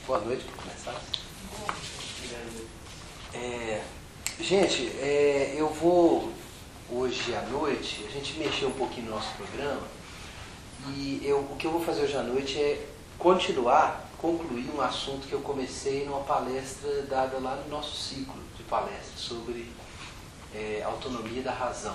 Boa noite, para começar. Gente, eu vou, hoje à noite, a gente mexeu um pouquinho no nosso programa, e o que eu vou fazer hoje à noite é concluir um assunto que eu comecei numa palestra dada lá no nosso ciclo de palestras sobre autonomia da razão.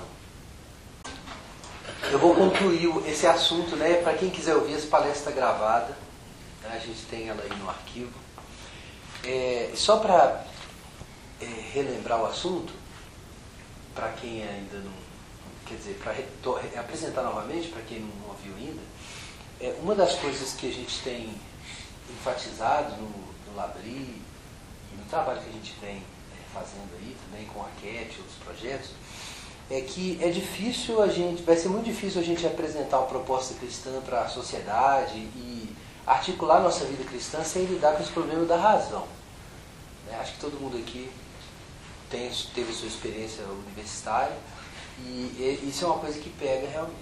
Eu vou concluir esse assunto, né? Para quem quiser ouvir, essa palestra gravada, né? A gente tem ela aí no arquivo. Só para relembrar o assunto, para quem ainda não... Quer dizer, para apresentar novamente, para quem não ouviu ainda, uma das coisas que a gente tem enfatizado no Labri e no trabalho que a gente vem fazendo aí, também com a Cat e outros projetos, é que vai ser muito difícil a gente apresentar uma proposta cristã para a sociedade e articular nossa vida cristã sem lidar com os problemas da razão. Acho que todo mundo aqui teve sua experiência universitária e isso é uma coisa que pega realmente.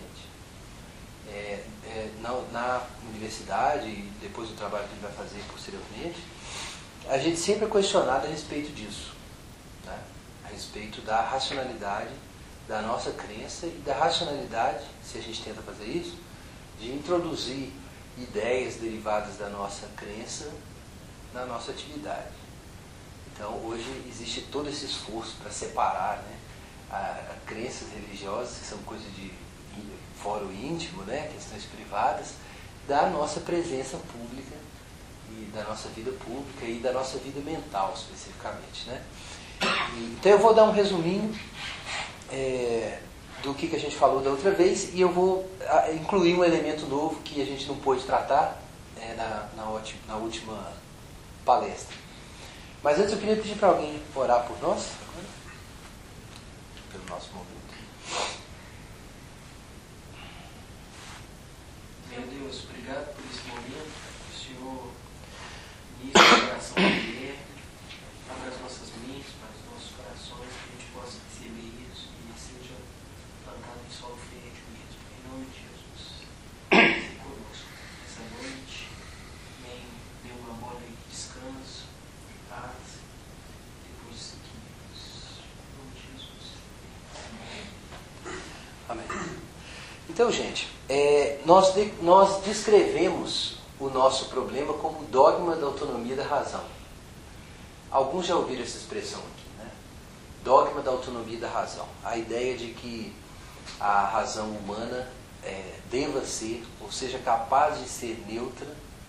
Na universidade e depois do trabalho que a gente vai fazer posteriormente, a gente sempre é questionado a respeito disso, né? A respeito da racionalidade da nossa crença e da racionalidade, se a gente tenta fazer isso, de introduzir ideias derivadas da nossa crença na nossa atividade. Então, hoje existe todo esse esforço para separar, né, crenças religiosas, que são coisas de fórum íntimo, né, questões privadas, da nossa presença pública e da nossa vida pública e da nossa vida mental, especificamente, né? Então, eu vou dar um resuminho do que a gente falou da outra vez e eu vou incluir um elemento novo que a gente não pôde tratar na última palestra. Mas antes eu queria pedir para alguém orar por nós, pelo nosso momento. Meu Deus, obrigado por esse momento. O Senhor inicia o coração aberto, abra as nossas mentes, para os nossos corações, que a gente possa receber isso e seja plantado em solo fértil mesmo. Em nome de Jesus. Seja conosco essa noite. Amém. Dê uma boa noite de descanso, de paz, depois de seguirmos. Em nome de Jesus. Amém. Então, gente, nós descrevemos o nosso problema como dogma da autonomia da razão. Alguns já ouviram essa expressão aqui, né? Dogma da autonomia da razão. A ideia de que a razão humana deva ser, ou seja, capaz de ser neutra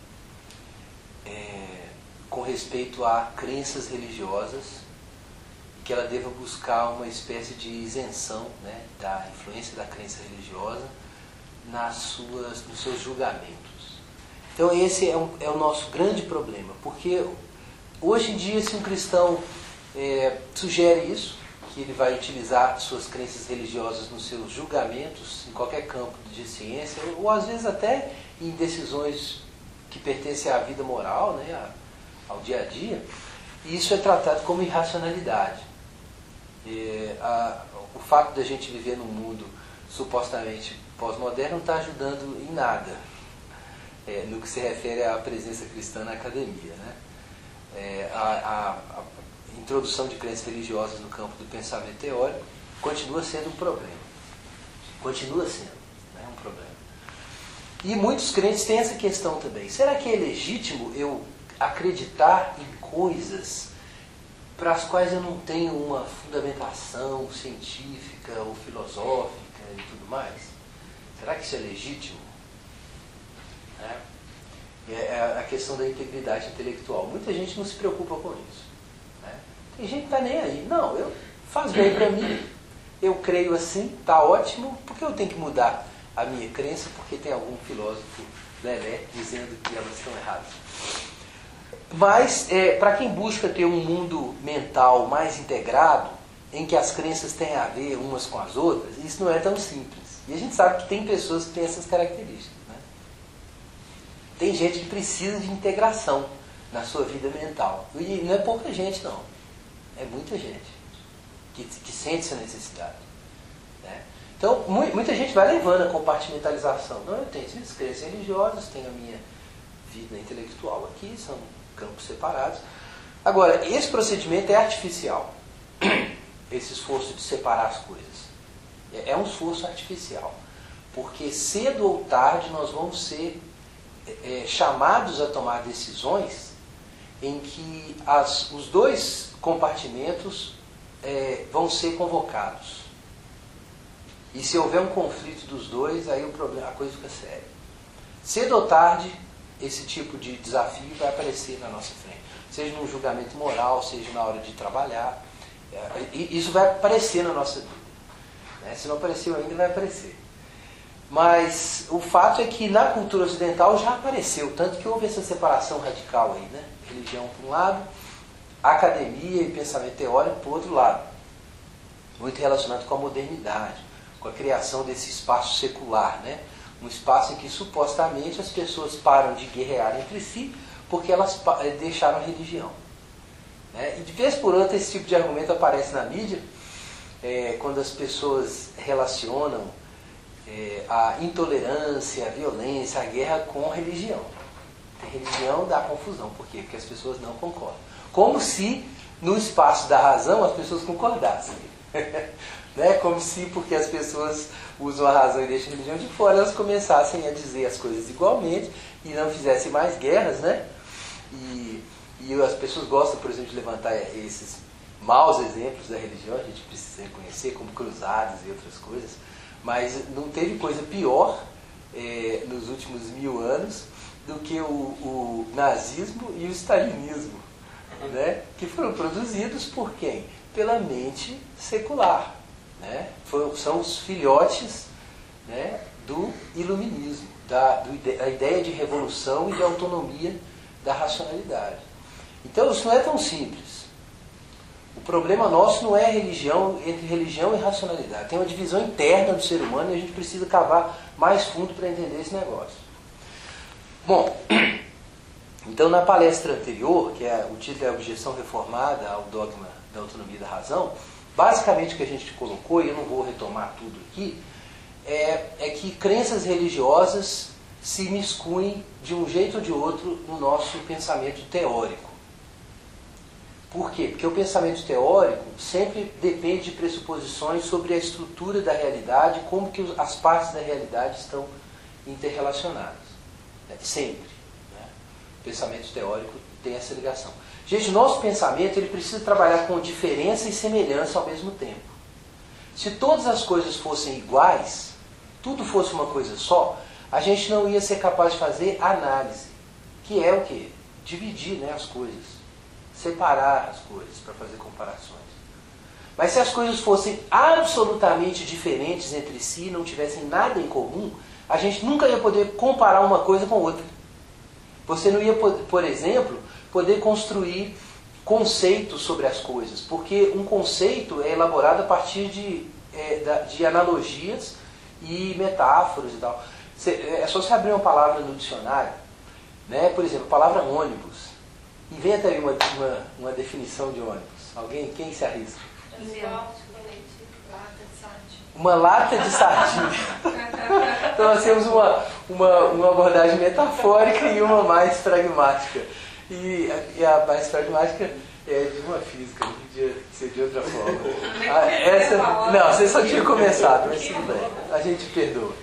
com respeito a crenças religiosas, que ela deva buscar uma espécie de isenção, né, da influência da crença religiosa nos seus julgamentos. Então esse é o nosso grande problema, porque hoje em dia, se um cristão sugere isso, que ele vai utilizar suas crenças religiosas nos seus julgamentos, em qualquer campo de ciência, ou às vezes até em decisões que pertencem à vida moral, né, ao dia a dia, isso é tratado como irracionalidade. O fato de a gente viver num mundo supostamente pós-moderno não está ajudando em nada no que se refere à presença cristã na academia, né? A introdução de crenças religiosas no campo do pensamento teórico continua sendo um problema. Continua sendo, né, um problema. E muitos crentes têm essa questão também. Será que é legítimo eu acreditar em coisas para as quais eu não tenho uma fundamentação científica ou filosófica e tudo mais? Será que isso é legítimo? É a questão da integridade intelectual. Muita gente não se preocupa com isso, né? Tem gente que não está nem aí. Não, faz bem para mim, eu creio assim, está ótimo, por que eu tenho que mudar a minha crença porque tem algum filósofo lelé dizendo que elas estão erradas? Mas, para quem busca ter um mundo mental mais integrado, em que as crenças têm a ver umas com as outras, isso não é tão simples. E a gente sabe que tem pessoas que têm essas características, né? Tem gente que precisa de integração na sua vida mental. E não é pouca gente, não. É muita gente que sente essa necessidade, né? Então, muita gente vai levando a compartimentalização. Não, eu tenho as minhas crenças religiosas, tenho a minha vida intelectual aqui, são campos separados. Agora, esse procedimento é artificial, esse esforço de separar as coisas. É um esforço artificial, porque cedo ou tarde nós vamos ser chamados a tomar decisões em que os dois compartimentos vão ser convocados. E se houver um conflito dos dois, aí a coisa fica séria. Cedo ou tarde, esse tipo de desafio vai aparecer na nossa frente. Seja num julgamento moral, seja na hora de trabalhar. Isso vai aparecer na nossa vida. Né? Se não apareceu ainda, vai aparecer. Mas o fato é que na cultura ocidental já apareceu, tanto que houve essa separação radical aí, né? Religião por um lado, academia e pensamento teórico por outro lado. Muito relacionado com a modernidade, com a criação desse espaço secular, né? Um espaço em que supostamente as pessoas param de guerrear entre si porque elas deixaram a religião. Né? E de vez por outra esse tipo de argumento aparece na mídia, quando as pessoas relacionam a intolerância, a violência, a guerra com religião. A religião dá confusão. Por quê? Porque as pessoas não concordam. Como se no espaço da razão as pessoas concordassem. Né? Como se, porque as pessoas usam a razão e deixam a religião de fora, elas começassem a dizer as coisas igualmente e não fizessem mais guerras, né? E as pessoas gostam, por exemplo, de levantar esses maus exemplos da religião, a gente precisa reconhecer, como cruzadas e outras coisas, mas não teve coisa pior nos últimos 1000 anos do que o nazismo e o stalinismo, né? Que foram produzidos por quem? Pela mente secular. Né? São os filhotes, né, do iluminismo, da ideia de revolução e de autonomia da racionalidade. Então isso não é tão simples. O problema nosso não é a religião, entre religião e racionalidade. Tem uma divisão interna do ser humano e a gente precisa cavar mais fundo para entender esse negócio. Bom, então na palestra anterior, que o título é a Objeção Reformada ao Dogma da Autonomia da Razão, basicamente o que a gente colocou, e eu não vou retomar tudo aqui, é que crenças religiosas se imiscuem de um jeito ou de outro no nosso pensamento teórico. Por quê? Porque o pensamento teórico sempre depende de pressuposições sobre a estrutura da realidade, como que as partes da realidade estão interrelacionadas. Sempre. Né? O pensamento teórico tem essa ligação. Gente, o nosso pensamento ele precisa trabalhar com diferença e semelhança ao mesmo tempo. Se todas as coisas fossem iguais, tudo fosse uma coisa só, a gente não ia ser capaz de fazer análise, que é o quê? Dividir, né, as coisas, separar as coisas para fazer comparações. Mas se as coisas fossem absolutamente diferentes entre si, não tivessem nada em comum, a gente nunca ia poder comparar uma coisa com outra. Você não ia, por exemplo, poder construir conceitos sobre as coisas, porque um conceito é elaborado a partir de analogias e metáforas e tal. É só você abrir uma palavra no dicionário, né? Por exemplo, a palavra ônibus. Inventa aí uma definição de ônibus. Quem se arrisca? Uma lata de sardinha. Então nós temos uma abordagem metafórica e uma mais pragmática. E a mais pragmática é de uma física, não podia ser de outra forma. Não, você só tinha começado, mas tudo bem. A gente perdoa.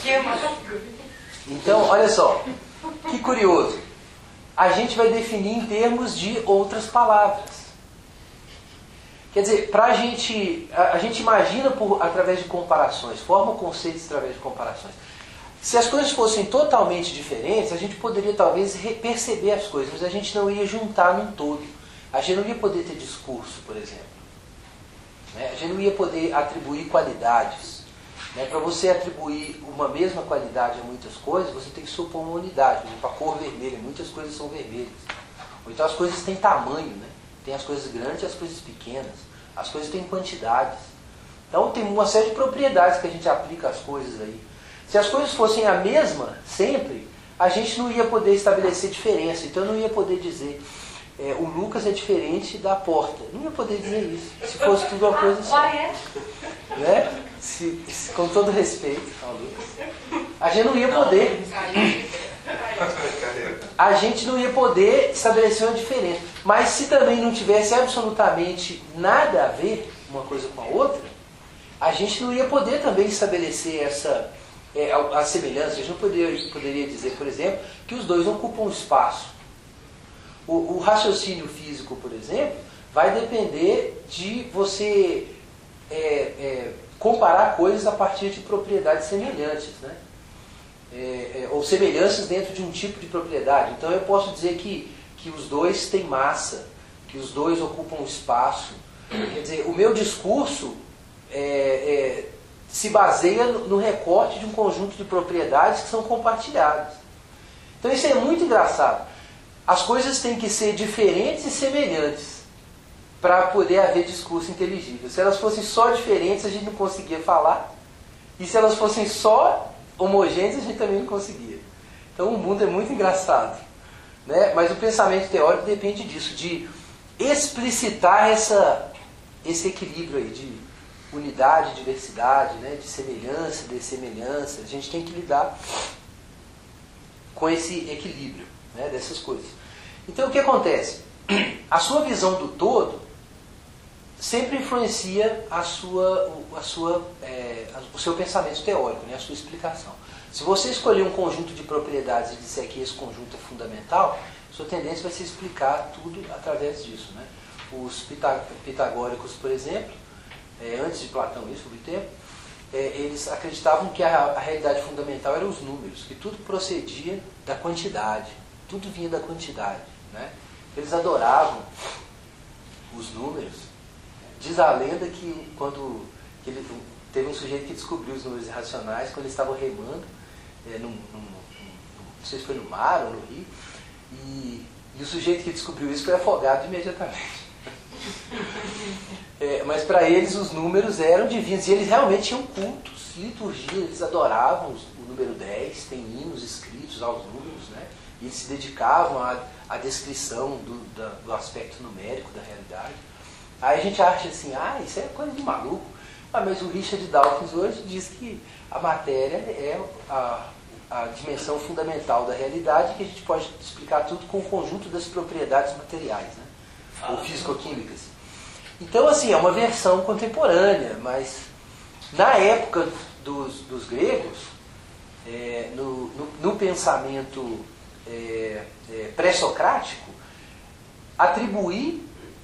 Então, olha só, que curioso. A gente vai definir em termos de outras palavras. Quer dizer, a gente imagina através de comparações, forma conceitos através de comparações. Se as coisas fossem totalmente diferentes, a gente poderia talvez perceber as coisas, mas a gente não ia juntar num todo. A gente não ia poder ter discurso, por exemplo. A gente não ia poder atribuir qualidades. Para você atribuir uma mesma qualidade a muitas coisas, você tem que supor uma unidade. Por exemplo, a cor vermelha, muitas coisas são vermelhas. Ou então as coisas têm tamanho, né? Tem as coisas grandes e as coisas pequenas. As coisas têm quantidades. Então tem uma série de propriedades que a gente aplica às coisas aí. Se as coisas fossem a mesma sempre, a gente não ia poder estabelecer diferença. Então eu não ia poder dizer o Lucas é diferente da porta. Não ia poder dizer isso. Se fosse tudo uma coisa só. Né? Com todo respeito ao Lucas. A gente não ia poder. a gente não ia poder estabelecer uma diferença. Mas se também não tivesse absolutamente nada a ver uma coisa com a outra, a gente não ia poder também estabelecer a semelhança. A gente não poderia dizer, por exemplo, que os dois ocupam espaço. O raciocínio físico, por exemplo, vai depender de você comparar coisas a partir de propriedades semelhantes, né? Ou semelhanças dentro de um tipo de propriedade. Então eu posso dizer que os dois têm massa, que os dois ocupam espaço. Quer dizer, o meu discurso se baseia no recorte de um conjunto de propriedades que são compartilhadas. Então isso é muito engraçado. As coisas têm que ser diferentes e semelhantes para poder haver discurso inteligível. Se elas fossem só diferentes, a gente não conseguia falar. E se elas fossem só homogêneas, a gente também não conseguia. Então o mundo é muito engraçado, né? Mas o pensamento teórico depende disso, de explicitar esse equilíbrio aí de unidade, diversidade, né? De semelhança, dessemelhança. A gente tem que lidar com esse equilíbrio, né? Dessas coisas. Então o que acontece? A sua visão do todo sempre influencia o seu pensamento teórico, né? A sua explicação. Se você escolher um conjunto de propriedades e disser que esse conjunto é fundamental, sua tendência vai ser explicar tudo através disso, né? Os pitagóricos, por exemplo, antes de Platão, isso houve tempo, eles acreditavam que a realidade fundamental eram os números, que tudo procedia da quantidade, tudo vinha da quantidade, né? Eles adoravam os números. Diz a lenda que teve um sujeito que descobriu os números irracionais quando eles estavam remando, não sei se foi no mar ou no rio, e o sujeito que descobriu isso foi afogado imediatamente. Mas para eles os números eram divinos, e eles realmente tinham cultos, liturgia, eles adoravam o número 10, tem hinos escritos aos números, né? E eles se dedicavam à descrição do aspecto numérico da realidade. Aí a gente acha assim, isso é coisa de maluco. Mas o Richard Dawkins hoje diz que a matéria é a dimensão fundamental da realidade, que a gente pode explicar tudo com o conjunto das propriedades materiais, né? Ou físico-químicas. Então, assim, é uma versão contemporânea, mas na época dos gregos, no pensamento pré-socrático, atribuir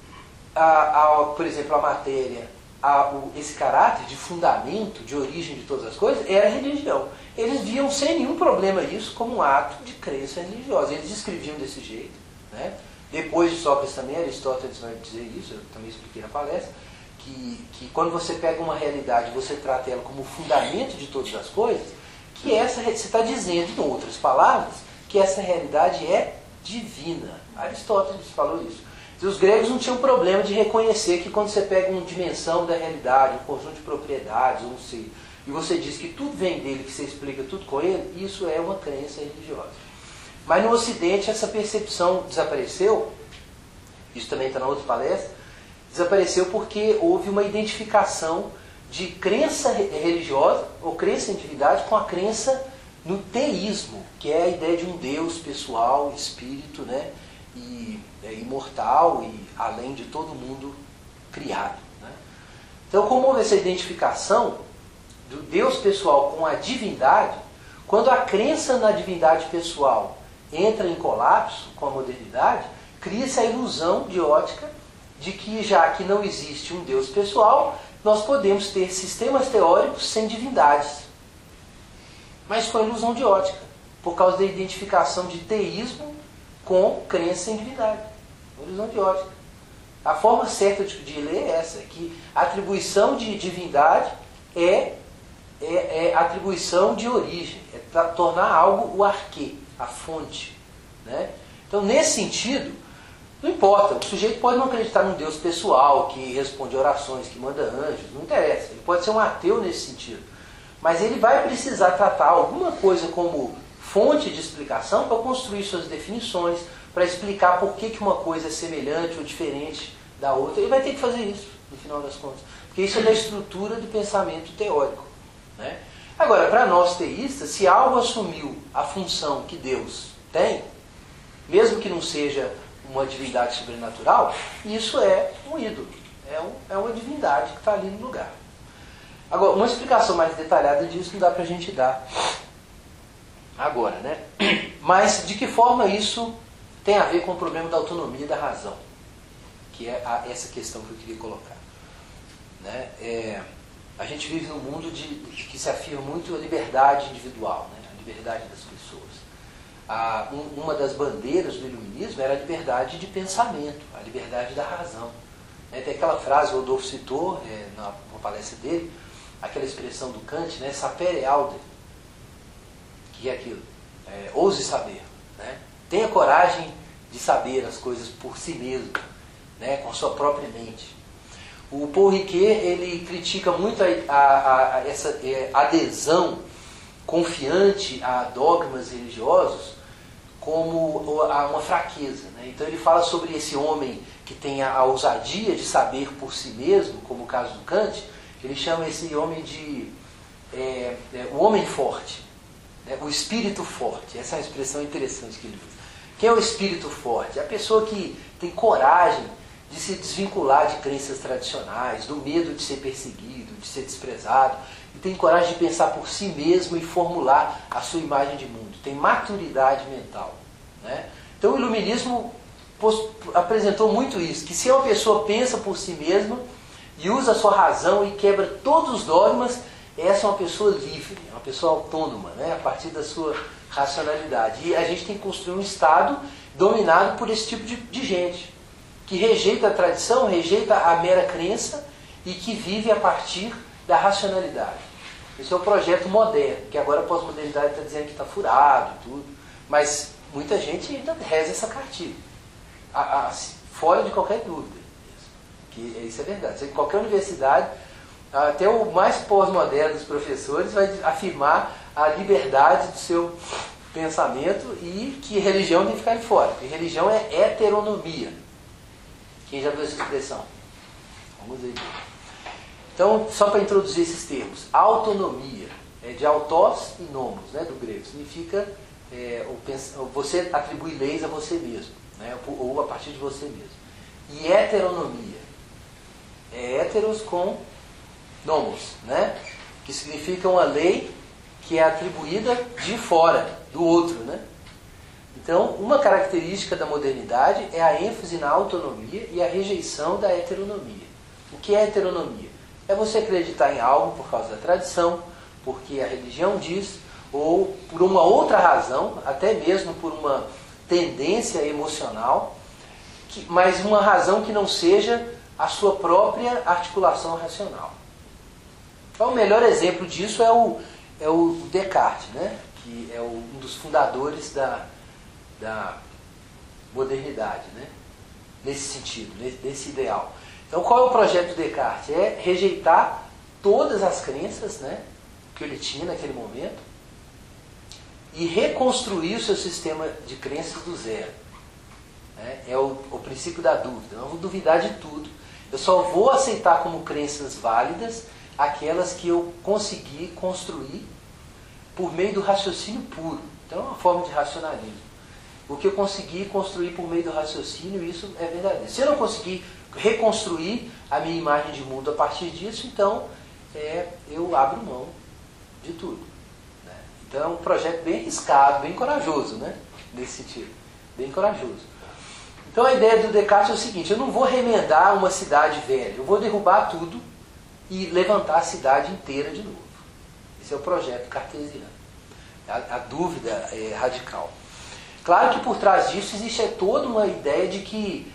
por exemplo, a matéria, esse caráter de fundamento, de origem de todas as coisas, era a religião. Eles viam sem nenhum problema isso como um ato de crença religiosa. Eles escreviam desse jeito, né? Depois de Sócrates também, Aristóteles vai dizer isso, eu também expliquei na palestra, que quando você pega uma realidade e você trata ela como fundamento de todas as coisas, que você está dizendo, em outras palavras, que essa realidade é divina. Aristóteles falou isso. Os gregos não tinham problema de reconhecer que quando você pega uma dimensão da realidade, um conjunto de propriedades, um ser, e você diz que tudo vem dele, que você explica tudo com ele, isso é uma crença religiosa. Mas no Ocidente essa percepção desapareceu, isso também está na outra palestra, desapareceu porque houve uma identificação de crença religiosa, ou crença em divindade, com a crença no teísmo, que é a ideia de um Deus pessoal, espírito, né? E imortal e além de todo mundo criado, né? Então, como houve essa identificação do Deus pessoal com a divindade, quando a crença na divindade pessoal entra em colapso com a modernidade, cria-se a ilusão de ótica de que, já que não existe um Deus pessoal, nós podemos ter sistemas teóricos sem divindades. Mas foi ilusão de ótica, por causa da identificação de teísmo com crença em divindade. Ilusão de ótica. A forma certa de ler é essa, que a atribuição de divindade é atribuição de origem, é tornar algo o arquê, a fonte, né? Então, nesse sentido, não importa, o sujeito pode não acreditar num Deus pessoal, que responde orações, que manda anjos, não interessa, ele pode ser um ateu nesse sentido, mas ele vai precisar tratar alguma coisa como fonte de explicação para construir suas definições, para explicar por que uma coisa é semelhante ou diferente da outra. Ele vai ter que fazer isso, no final das contas. Porque isso é da estrutura do pensamento teórico, né? Agora, para nós teístas, se algo assumiu a função que Deus tem, mesmo que não seja uma divindade sobrenatural, isso é um ídolo, é uma divindade que está ali no lugar. Agora, uma explicação mais detalhada disso não dá para a gente dar agora, né? Mas de que forma isso tem a ver com o problema da autonomia da razão, que é essa questão que eu queria colocar, né? A gente vive num mundo que se afirma muito a liberdade individual, né? A liberdade das pessoas. Uma das bandeiras do iluminismo era a liberdade de pensamento, a liberdade da razão. Tem aquela frase, o Rodolfo citou na palestra dele, aquela expressão do Kant, né? Sapere aude, que é aquilo, ouse saber, né? Tenha coragem de saber as coisas por si mesmo, né? Com sua própria mente. O Paul Ricoeur, ele critica muito essa adesão confiante a dogmas religiosos como uma fraqueza, né? Então ele fala sobre esse homem que tem a ousadia de saber por si mesmo, como o caso do Kant. Ele chama esse homem de o homem forte, né? O espírito forte. Essa é uma expressão interessante que ele usa. Quem é o espírito forte? É a pessoa que tem coragem de se desvincular de crenças tradicionais, do medo de ser perseguido, de ser desprezado, e tem coragem de pensar por si mesmo e formular a sua imagem de mundo. Tem maturidade mental, né? Então o iluminismo apresentou muito isso, que se uma pessoa pensa por si mesma e usa a sua razão e quebra todos os dogmas, essa é uma pessoa livre, uma pessoa autônoma, né? A partir da sua racionalidade. E a gente tem que construir um Estado dominado por esse tipo de gente, que rejeita a tradição, rejeita a mera crença e que vive a partir da racionalidade. Esse é o projeto moderno, que agora a pós-modernidade está dizendo que está furado e tudo, mas muita gente ainda reza essa cartilha, fora de qualquer dúvida. Que isso é verdade. Em qualquer universidade, até o mais pós-moderno dos professores vai afirmar a liberdade do seu pensamento e que religião tem que ficar de fora. Porque religião é heteronomia. Quem já viu essa expressão? Vamos ver. Então, só para introduzir esses termos. Autonomia, de autós e nomos, né, do grego. Significa você atribui leis a você mesmo, né, ou a partir de você mesmo. E heteronomia. Heteros com nomos, né, que significa uma lei que é atribuída de fora, do outro, né? Então, uma característica da modernidade é a ênfase na autonomia e a rejeição da heteronomia. O que é heteronomia? É você acreditar em algo por causa da tradição, porque a religião diz, ou por uma outra razão, até mesmo por uma tendência emocional, mas uma razão que não seja a sua própria articulação racional. Então, o melhor exemplo disso é o Descartes, né? Que é um dos fundadores da modernidade, né? Nesse sentido, nesse ideal. Então, qual é o projeto do Descartes? É rejeitar todas as crenças, né, que ele tinha naquele momento e reconstruir o seu sistema de crenças do zero. Né? É o princípio da dúvida. Não vou duvidar de tudo. Eu só vou aceitar como crenças válidas aquelas que eu consegui construir por meio do raciocínio puro. Então, é uma forma de racionalismo. O que eu consegui construir por meio do raciocínio, isso é verdadeiro. Se eu não conseguir reconstruir a minha imagem de mundo a partir disso, então eu abro mão de tudo. Né? Então é um projeto bem arriscado, bem corajoso, né? Nesse sentido. Bem corajoso. Então a ideia do Descartes é o seguinte: eu não vou remendar uma cidade velha, eu vou derrubar tudo e levantar a cidade inteira de novo. Esse é o projeto cartesiano. A dúvida é radical. Claro que por trás disso existe toda uma ideia de que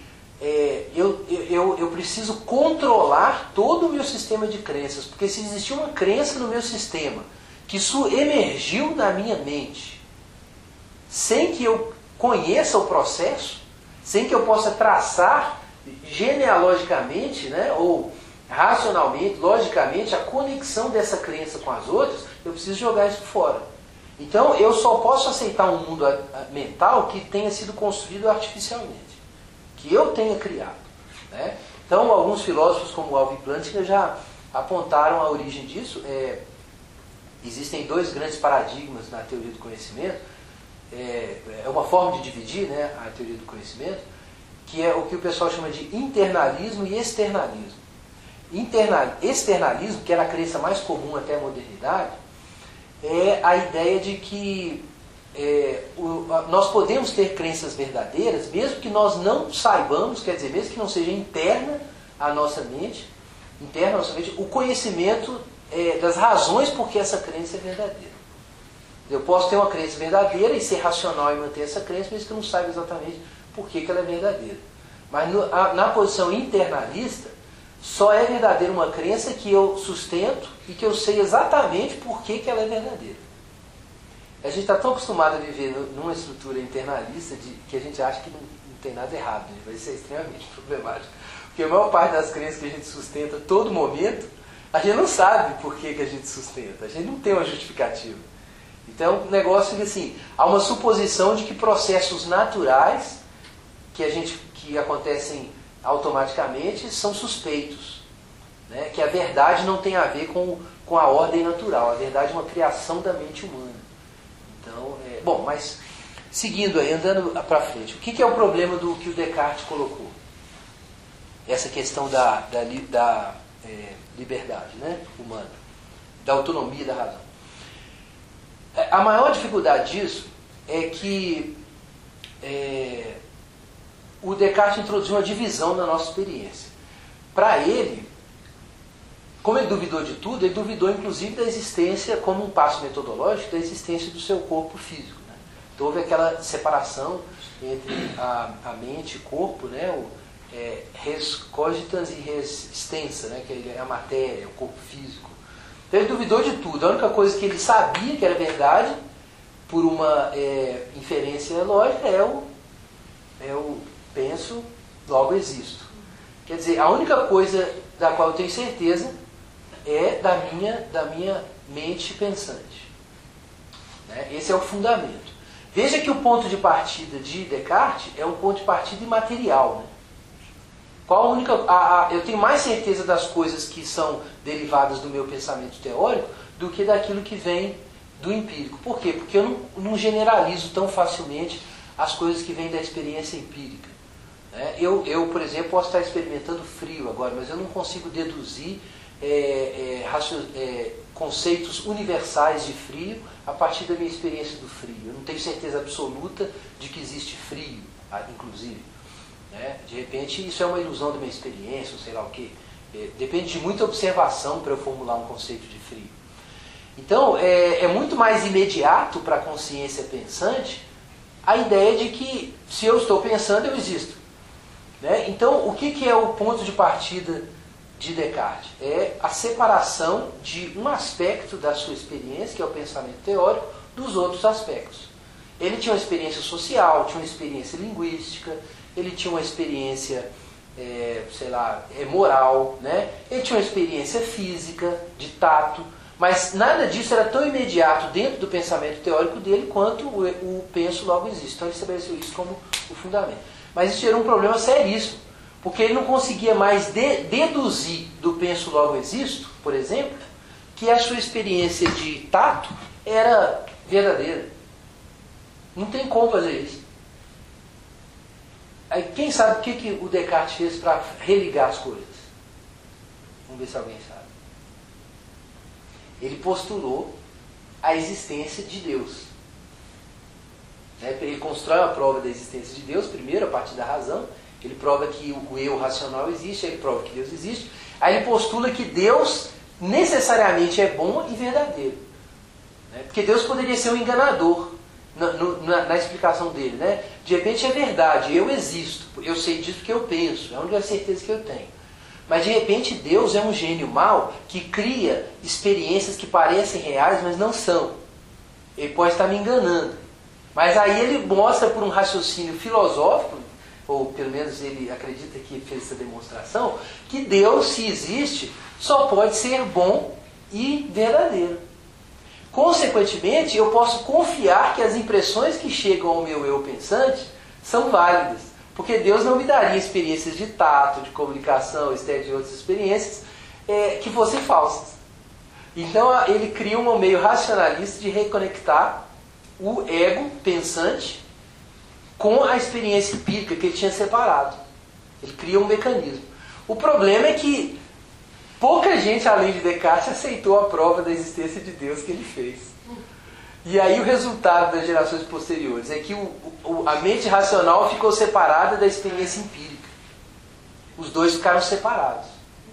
eu preciso controlar todo o meu sistema de crenças, porque se existir uma crença no meu sistema, que isso emergiu na minha mente, sem que eu conheça o processo, sem que eu possa traçar genealogicamente, né, ou racionalmente, logicamente, a conexão dessa crença com as outras, eu preciso jogar isso fora. Então, eu só posso aceitar um mundo mental que tenha sido construído artificialmente, que eu tenha criado. Né? Então, alguns filósofos como Alvin Plantinga já apontaram a origem disso. Existem dois grandes paradigmas na teoria do conhecimento. é uma forma de dividir, né, a teoria do conhecimento, que é o que o pessoal chama de internalismo e externalismo. Externalismo, que era a crença mais comum até a modernidade, é a ideia de que nós podemos ter crenças verdadeiras, mesmo que nós não saibamos, quer dizer, mesmo que não seja interna à nossa mente, o conhecimento das razões por que essa crença é verdadeira. Eu posso ter uma crença verdadeira e ser racional e manter essa crença, mesmo que eu não saiba exatamente por que ela é verdadeira. Mas na posição internalista, só é verdadeira uma crença que eu sustento e que eu sei exatamente por que ela é verdadeira. A gente está tão acostumado a viver numa estrutura internalista que a gente acha que não tem nada errado, né? Vai ser extremamente problemático. Porque a maior parte das crenças que a gente sustenta a todo momento, a gente não sabe por que a gente sustenta, a gente não tem uma justificativa. Então é um negócio que assim, há uma suposição de que processos naturais que acontecem automaticamente são suspeitos, né? Que a verdade não tem a ver com a ordem natural, a verdade é uma criação da mente humana. Então, bom, mas seguindo aí, andando para frente, o que é o problema do que o Descartes colocou? Essa questão da liberdade, né, humana, da autonomia da razão. A maior dificuldade disso é que o Descartes introduziu uma divisão na nossa experiência. Para ele, como ele duvidou de tudo, ele duvidou inclusive da existência, como um passo metodológico, da existência do seu corpo físico, né? Então houve aquela separação entre a mente e o corpo, né? Res cogitans e res extensa, né? Que é a matéria, o corpo físico. Então ele duvidou de tudo. A única coisa que ele sabia que era verdade, por uma inferência lógica, é o penso, logo existo. Quer dizer, a única coisa da qual eu tenho certeza é da minha mente pensante. Né? Esse é o fundamento. Veja que o ponto de partida de Descartes é um ponto de partida imaterial. Né? Qual a única, eu tenho mais certeza das coisas que são derivadas do meu pensamento teórico do que daquilo que vem do empírico. Por quê? Porque eu não generalizo tão facilmente as coisas que vêm da experiência empírica. Né? Eu, por exemplo, posso estar experimentando frio agora, mas eu não consigo deduzir conceitos universais de frio a partir da minha experiência do frio. Eu não tenho certeza absoluta de que existe frio, inclusive. Né? De repente, isso é uma ilusão da minha experiência, ou sei lá o quê. Depende de muita observação para eu formular um conceito de frio. Então, é muito mais imediato para a consciência pensante a ideia de que, se eu estou pensando, eu existo. Né? Então, o que é o ponto de partida de Descartes? É a separação de um aspecto da sua experiência, que é o pensamento teórico, dos outros aspectos. Ele tinha uma experiência social, tinha uma experiência linguística, ele tinha uma experiência, moral, né? Ele tinha uma experiência física, de tato, mas nada disso era tão imediato dentro do pensamento teórico dele quanto o penso logo existe. Então ele estabeleceu isso como o fundamento. Mas isso gerou um problema seríssimo, porque ele não conseguia mais deduzir do penso logo existo, por exemplo, que a sua experiência de tato era verdadeira. Não tem como fazer isso. Aí quem sabe o que o Descartes fez para religar as coisas? Vamos ver se alguém sabe. Ele postulou a existência de Deus. Ele constrói uma prova da existência de Deus, primeiro, a partir da razão. Ele prova que o eu racional existe, aí ele prova que Deus existe. Aí ele postula que Deus necessariamente é bom e verdadeiro. Porque Deus poderia ser um enganador na explicação dele. Né? De repente é verdade, eu existo, eu sei disso porque eu penso, é a única certeza que eu tenho. Mas de repente Deus é um gênio mau que cria experiências que parecem reais, mas não são. Ele pode estar me enganando. Mas aí ele mostra por um raciocínio filosófico, ou pelo menos ele acredita que fez essa demonstração, que Deus, se existe, só pode ser bom e verdadeiro. Consequentemente, eu posso confiar que as impressões que chegam ao meu eu pensante são válidas. Porque Deus não me daria experiências de tato, de comunicação, de outras experiências que fossem falsas. Então ele cria um meio racionalista de reconectar o ego pensante com a experiência empírica que ele tinha separado. Ele cria um mecanismo. O problema é que pouca gente, além de Descartes, aceitou a prova da existência de Deus que ele fez. E aí o resultado das gerações posteriores é que a mente racional ficou separada da experiência empírica. Os dois ficaram separados.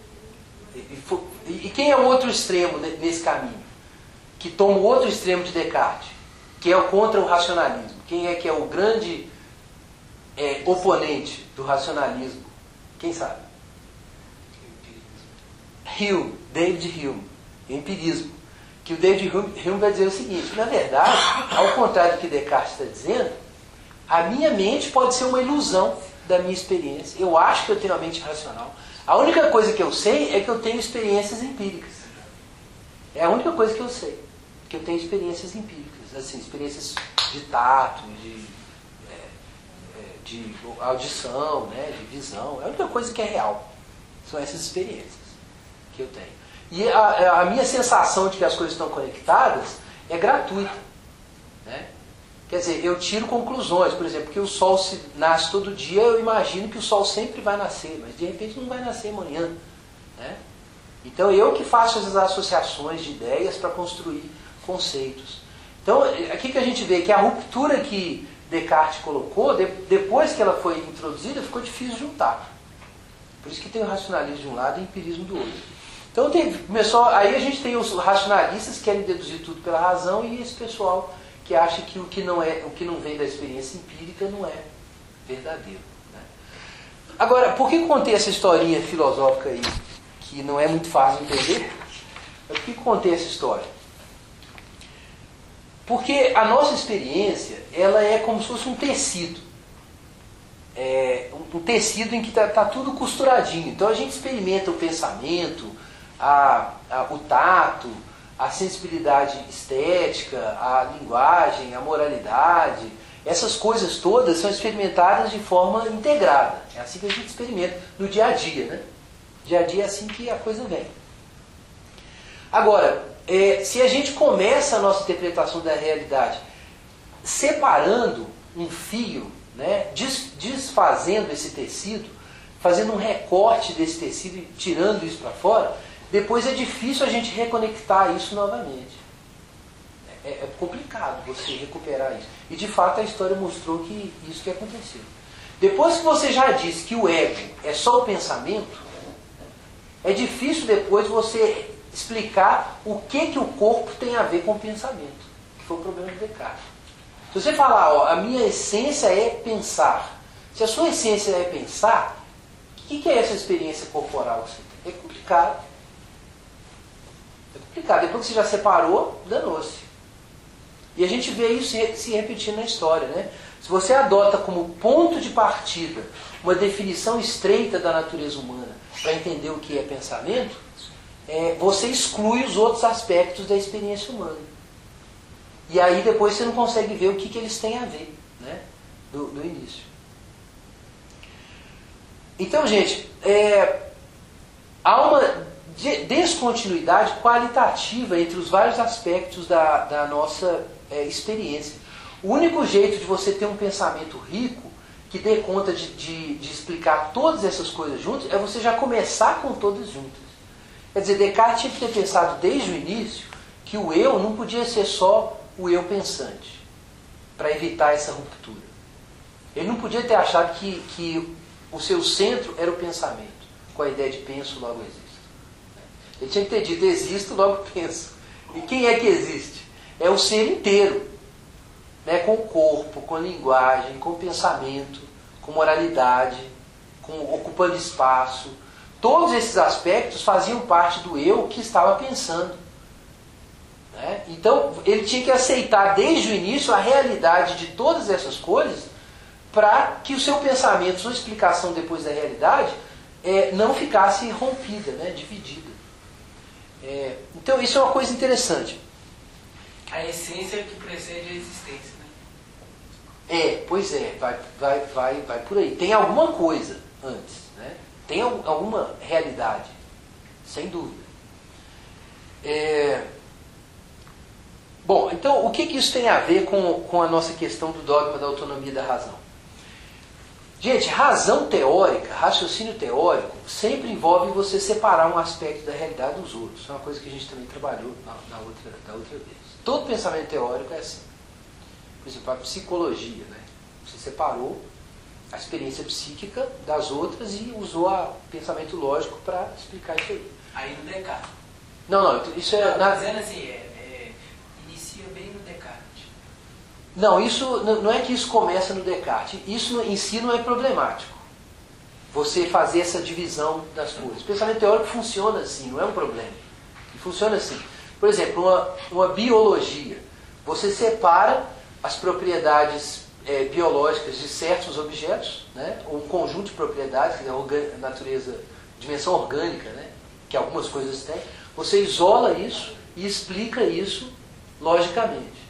E quem é o outro extremo nesse caminho? Que toma o outro extremo de Descartes, que é o contra o racionalismo. Quem é que é o grande oponente do racionalismo? Quem sabe? Hume, David Hume, empirismo. Que o David Hume vai dizer o seguinte: na verdade, ao contrário do que Descartes está dizendo, a minha mente pode ser uma ilusão da minha experiência. Eu acho que eu tenho a mente racional. A única coisa que eu sei é que eu tenho experiências empíricas. É a única coisa que eu sei. Que eu tenho experiências empíricas. Assim, experiências de tato, de audição, né, de visão. É a única coisa que é real. São essas experiências que eu tenho. E a minha sensação de que as coisas estão conectadas é gratuita. Né? Quer dizer, eu tiro conclusões. Por exemplo, que o sol nasce todo dia, eu imagino que o sol sempre vai nascer, mas de repente não vai nascer amanhã. Né? Então eu que faço essas associações de ideias para construir conceitos. Então, aqui que a gente vê que a ruptura que Descartes colocou, depois que ela foi introduzida, ficou difícil de juntar. Por isso que tem o racionalismo de um lado e o empirismo do outro. Então aí a gente tem os racionalistas que querem deduzir tudo pela razão e esse pessoal que acha que o que não vem da experiência empírica não é verdadeiro. Né? Agora, por que eu contei essa historinha filosófica aí, que não é muito fácil de entender? Por que eu contei essa história? Porque a nossa experiência, ela é como se fosse um tecido. Um tecido em que está tudo costuradinho. Então a gente experimenta o pensamento, o tato, a sensibilidade estética, a linguagem, a moralidade. Essas coisas todas são experimentadas de forma integrada. É assim que a gente experimenta no dia a dia. Né? No dia a dia é assim que a coisa vem. Agora, se a gente começa a nossa interpretação da realidade separando um fio, né, desfazendo esse tecido, fazendo um recorte desse tecido e tirando isso para fora, depois é difícil a gente reconectar isso novamente. É complicado você recuperar isso. E de fato a história mostrou que isso que aconteceu. Depois que você já disse que o ego é só o pensamento, é difícil depois você explicar o que o corpo tem a ver com o pensamento, que foi o problema de Descartes. Se você falar, a minha essência é pensar. Se a sua essência é pensar, o que é essa experiência corporal que você tem? É complicado. É complicado. Depois que você já separou, danou-se. E a gente vê isso se repetindo na história. Né? Se você adota como ponto de partida uma definição estreita da natureza humana para entender o que é pensamento, você exclui os outros aspectos da experiência humana. E aí depois você não consegue ver o que eles têm a ver, né? do início. Então, gente, há uma descontinuidade qualitativa entre os vários aspectos da nossa experiência. O único jeito de você ter um pensamento rico, que dê conta de explicar todas essas coisas juntas, é você já começar com todas juntas. Quer dizer, Descartes tinha que ter pensado desde o início que o eu não podia ser só o eu pensante, para evitar essa ruptura. Ele não podia ter achado que o seu centro era o pensamento, com a ideia de penso, logo existo. Ele tinha que ter dito, existo, logo penso. E quem é que existe? É o ser inteiro, né? Com o corpo, com a linguagem, com o pensamento, com moralidade, ocupando espaço. Todos esses aspectos faziam parte do eu que estava pensando. Né? Então, ele tinha que aceitar desde o início a realidade de todas essas coisas para que o seu pensamento, sua explicação depois da realidade, não ficasse rompida, né? Dividida. Então, isso é uma coisa interessante. A essência que precede a existência. Né? Pois é, vai por aí. Tem alguma coisa antes. Né? Tem alguma realidade, sem dúvida. Bom, então o que isso tem a ver com a nossa questão do dogma da autonomia da razão? Gente, razão teórica, raciocínio teórico, sempre envolve você separar um aspecto da realidade dos outros. É uma coisa que a gente também trabalhou da outra vez. Todo pensamento teórico é assim. Por exemplo, a psicologia, né? Você separou a experiência psíquica das outras e usou o pensamento lógico para explicar isso aí. Aí no Descartes. Não, isso é... Dizendo assim, inicia bem no Descartes. Não, isso não é que isso começa no Descartes. Isso em si não é problemático. Você fazer essa divisão das coisas. O pensamento teórico funciona assim, não é um problema. E funciona assim. Por exemplo, uma biologia. Você separa as propriedades biológicas de certos objetos, né? Ou um conjunto de propriedades, que é a natureza, dimensão orgânica, né? Que algumas coisas têm. Você isola isso e explica isso logicamente.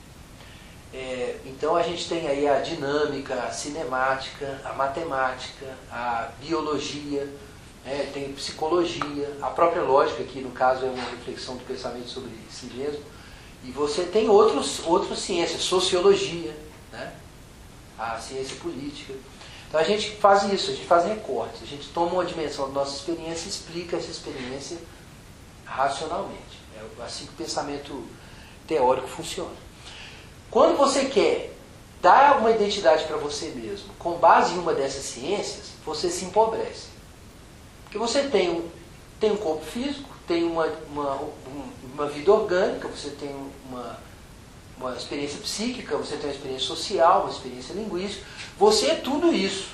Então a gente tem aí a dinâmica, a cinemática, a matemática, a biologia, tem psicologia, a própria lógica, que no caso é uma reflexão do pensamento sobre si mesmo. E você tem outras ciências, sociologia, né? A ciência política. Então a gente faz isso, a gente faz recortes, a gente toma uma dimensão da nossa experiência e explica essa experiência racionalmente. É assim que o pensamento teórico funciona. Quando você quer dar uma identidade para você mesmo com base em uma dessas ciências, você se empobrece. Porque você tem um corpo físico, tem uma vida orgânica, você tem uma experiência psíquica, você tem uma experiência social, uma experiência linguística. Você é tudo isso.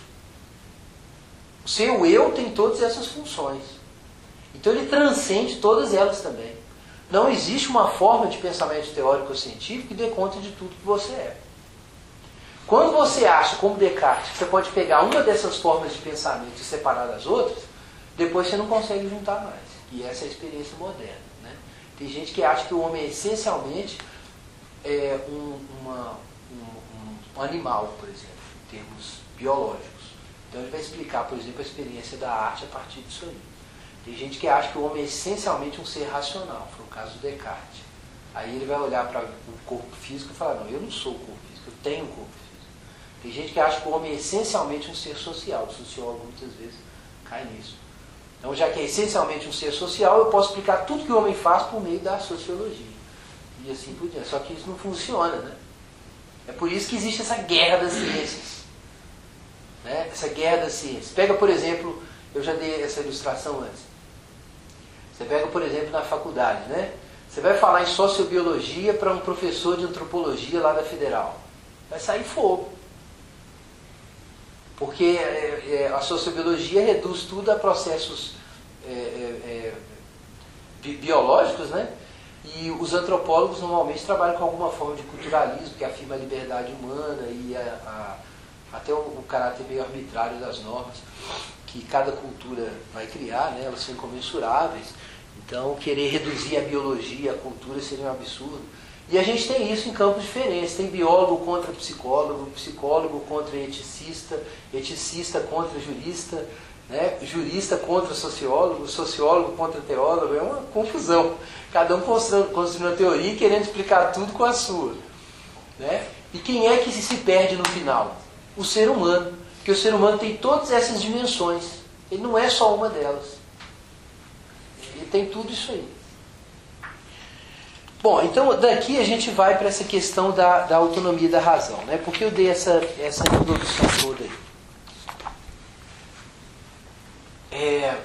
O seu eu tem todas essas funções. Então ele transcende todas elas também. Não existe uma forma de pensamento teórico ou científico que dê conta de tudo que você é. Quando você acha, como Descartes, que você pode pegar uma dessas formas de pensamento e separar das outras, depois você não consegue juntar mais. E essa é a experiência moderna, né? Tem gente que acha que o homem é essencialmente um animal, por exemplo, em termos biológicos. Então ele vai explicar, por exemplo, a experiência da arte a partir disso aí. Tem gente que acha que o homem é essencialmente um ser racional, foi o caso do Descartes. Aí ele vai olhar para o corpo físico e falar, não, eu não sou o corpo físico, eu tenho um corpo físico. Tem gente que acha que o homem é essencialmente um ser social, o sociólogo muitas vezes cai nisso. Então, já que é essencialmente um ser social, eu posso explicar tudo que o homem faz por meio da sociologia. E assim por diante. Só que isso não funciona, né? É por isso que existe essa guerra das ciências. Né? Essa guerra das ciências. Pega, por exemplo, eu já dei essa ilustração antes. Você pega, por exemplo, na faculdade, né? Você vai falar em sociobiologia para um professor de antropologia lá da Federal. Vai sair fogo. Porque a sociobiologia reduz tudo a processos biológicos, né? E os antropólogos normalmente trabalham com alguma forma de culturalismo, que afirma a liberdade humana e até o caráter meio arbitrário das normas que cada cultura vai criar, né? Elas são incomensuráveis. Então, querer reduzir a biologia, a cultura, seria um absurdo. E a gente tem isso em campos diferentes. Tem biólogo contra psicólogo, psicólogo contra eticista, eticista contra jurista, né? Jurista contra sociólogo, sociólogo contra teólogo. É uma confusão. Cada um construindo uma teoria e querendo explicar tudo com a sua. Né? E quem é que se perde no final? O ser humano. Porque o ser humano tem todas essas dimensões. Ele não é só uma delas. Ele tem tudo isso aí. Bom, então daqui a gente vai para essa questão da autonomia da razão. Né? Por que eu dei essa introdução toda aí?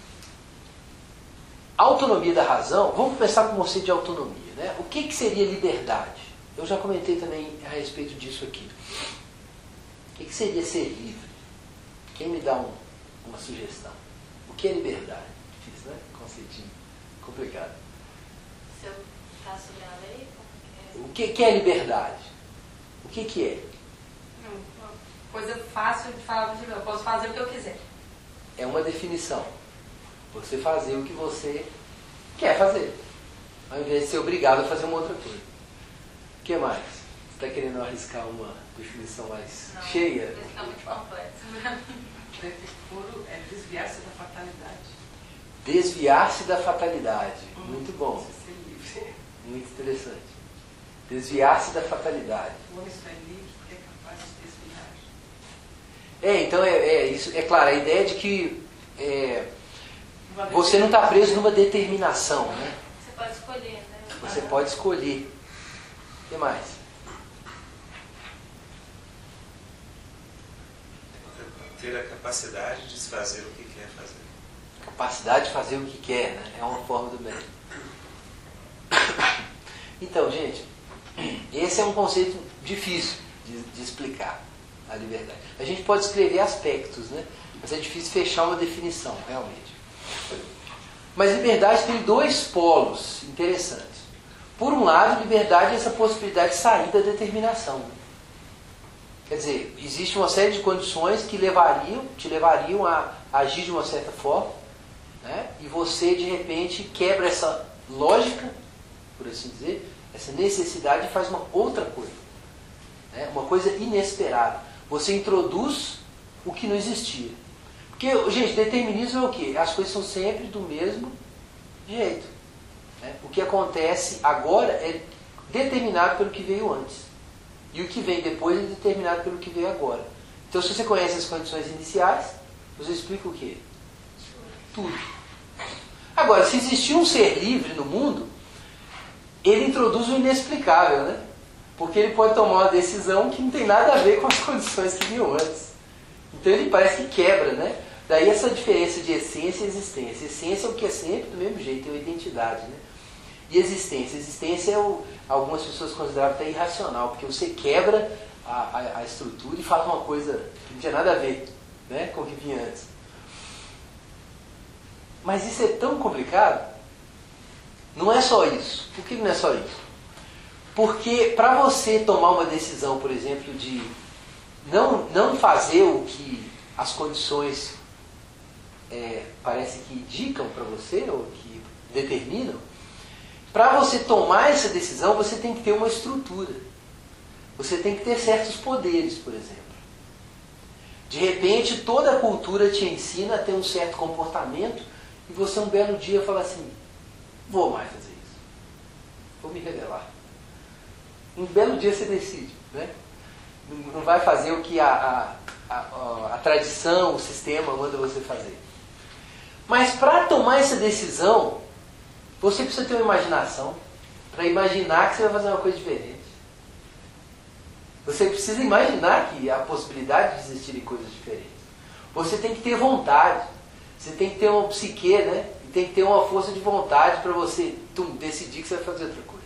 A autonomia da razão, vamos começar com o conceito de autonomia. Né? O que seria liberdade? Eu já comentei também a respeito disso aqui. O que seria ser livre? Quem me dá uma sugestão? O que é liberdade? Difícil, né? Conceitinho complicado. Se eu falar sobre a lei, o que é liberdade? O que é? Uma coisa fácil de falar, eu posso fazer o que eu quiser. É uma definição. Você fazer o que você quer fazer, ao invés de ser obrigado a fazer uma outra coisa. O que mais? Você está querendo arriscar uma definição mais cheia? Não, está muito complexo. Puro é desviar-se da fatalidade. Desviar-se da fatalidade. Muito bom. Ser livre. Muito interessante. Desviar-se da fatalidade. O homem só é livre porque é capaz de desviar. Então isso, é claro, a ideia de que você não está preso numa determinação, né? Você pode escolher, né? Você pode escolher. O que mais? Ter a capacidade de se fazer o que quer fazer. Capacidade de fazer o que quer, né? É uma forma do bem. Então, gente, esse é um conceito difícil de explicar, a liberdade. A gente pode escrever aspectos, né? Mas é difícil fechar uma definição, realmente. Mas liberdade tem dois polos interessantes. Por um lado, liberdade é essa possibilidade de sair da determinação. Quer dizer, existe uma série de condições que te levariam a agir de uma certa forma, né? E você, de repente, quebra essa lógica, por assim dizer, essa necessidade e faz uma outra coisa, né? Uma coisa inesperada. Você introduz o que não existia. Porque, gente, determinismo é o quê? As coisas são sempre do mesmo jeito, né? O que acontece agora é determinado pelo que veio antes. E o que vem depois é determinado pelo que veio agora. Então, se você conhece as condições iniciais, você explica o quê? Tudo. Agora, se existir um ser livre no mundo, ele introduz o inexplicável, né? Porque ele pode tomar uma decisão que não tem nada a ver com as condições que vinham antes. Então, ele parece que quebra, né? Daí essa diferença de essência e existência. Essência é o que é sempre do mesmo jeito, é a identidade, né? E existência. Existência algumas pessoas consideram até irracional, porque você quebra a estrutura e fala uma coisa que não tinha nada a ver, né, com o que vinha antes. Mas isso é tão complicado. Não é só isso. Por que não é só isso? Porque para você tomar uma decisão, por exemplo, de não fazer o que as condições parece que indicam para você, ou que determinam, para você tomar essa decisão, você tem que ter uma estrutura. Você tem que ter certos poderes, por exemplo. De repente, toda a cultura te ensina a ter um certo comportamento e você um belo dia fala assim, vou mais fazer isso. Vou me rebelar. Um belo dia você decide, né? Não vai fazer o que a tradição, o sistema manda você fazer. Mas para tomar essa decisão, você precisa ter uma imaginação para imaginar que você vai fazer uma coisa diferente. Você precisa imaginar que há a possibilidade de existirem coisas diferentes. Você tem que ter vontade. Você tem que ter uma psique, né? E tem que ter uma força de vontade para você decidir que você vai fazer outra coisa.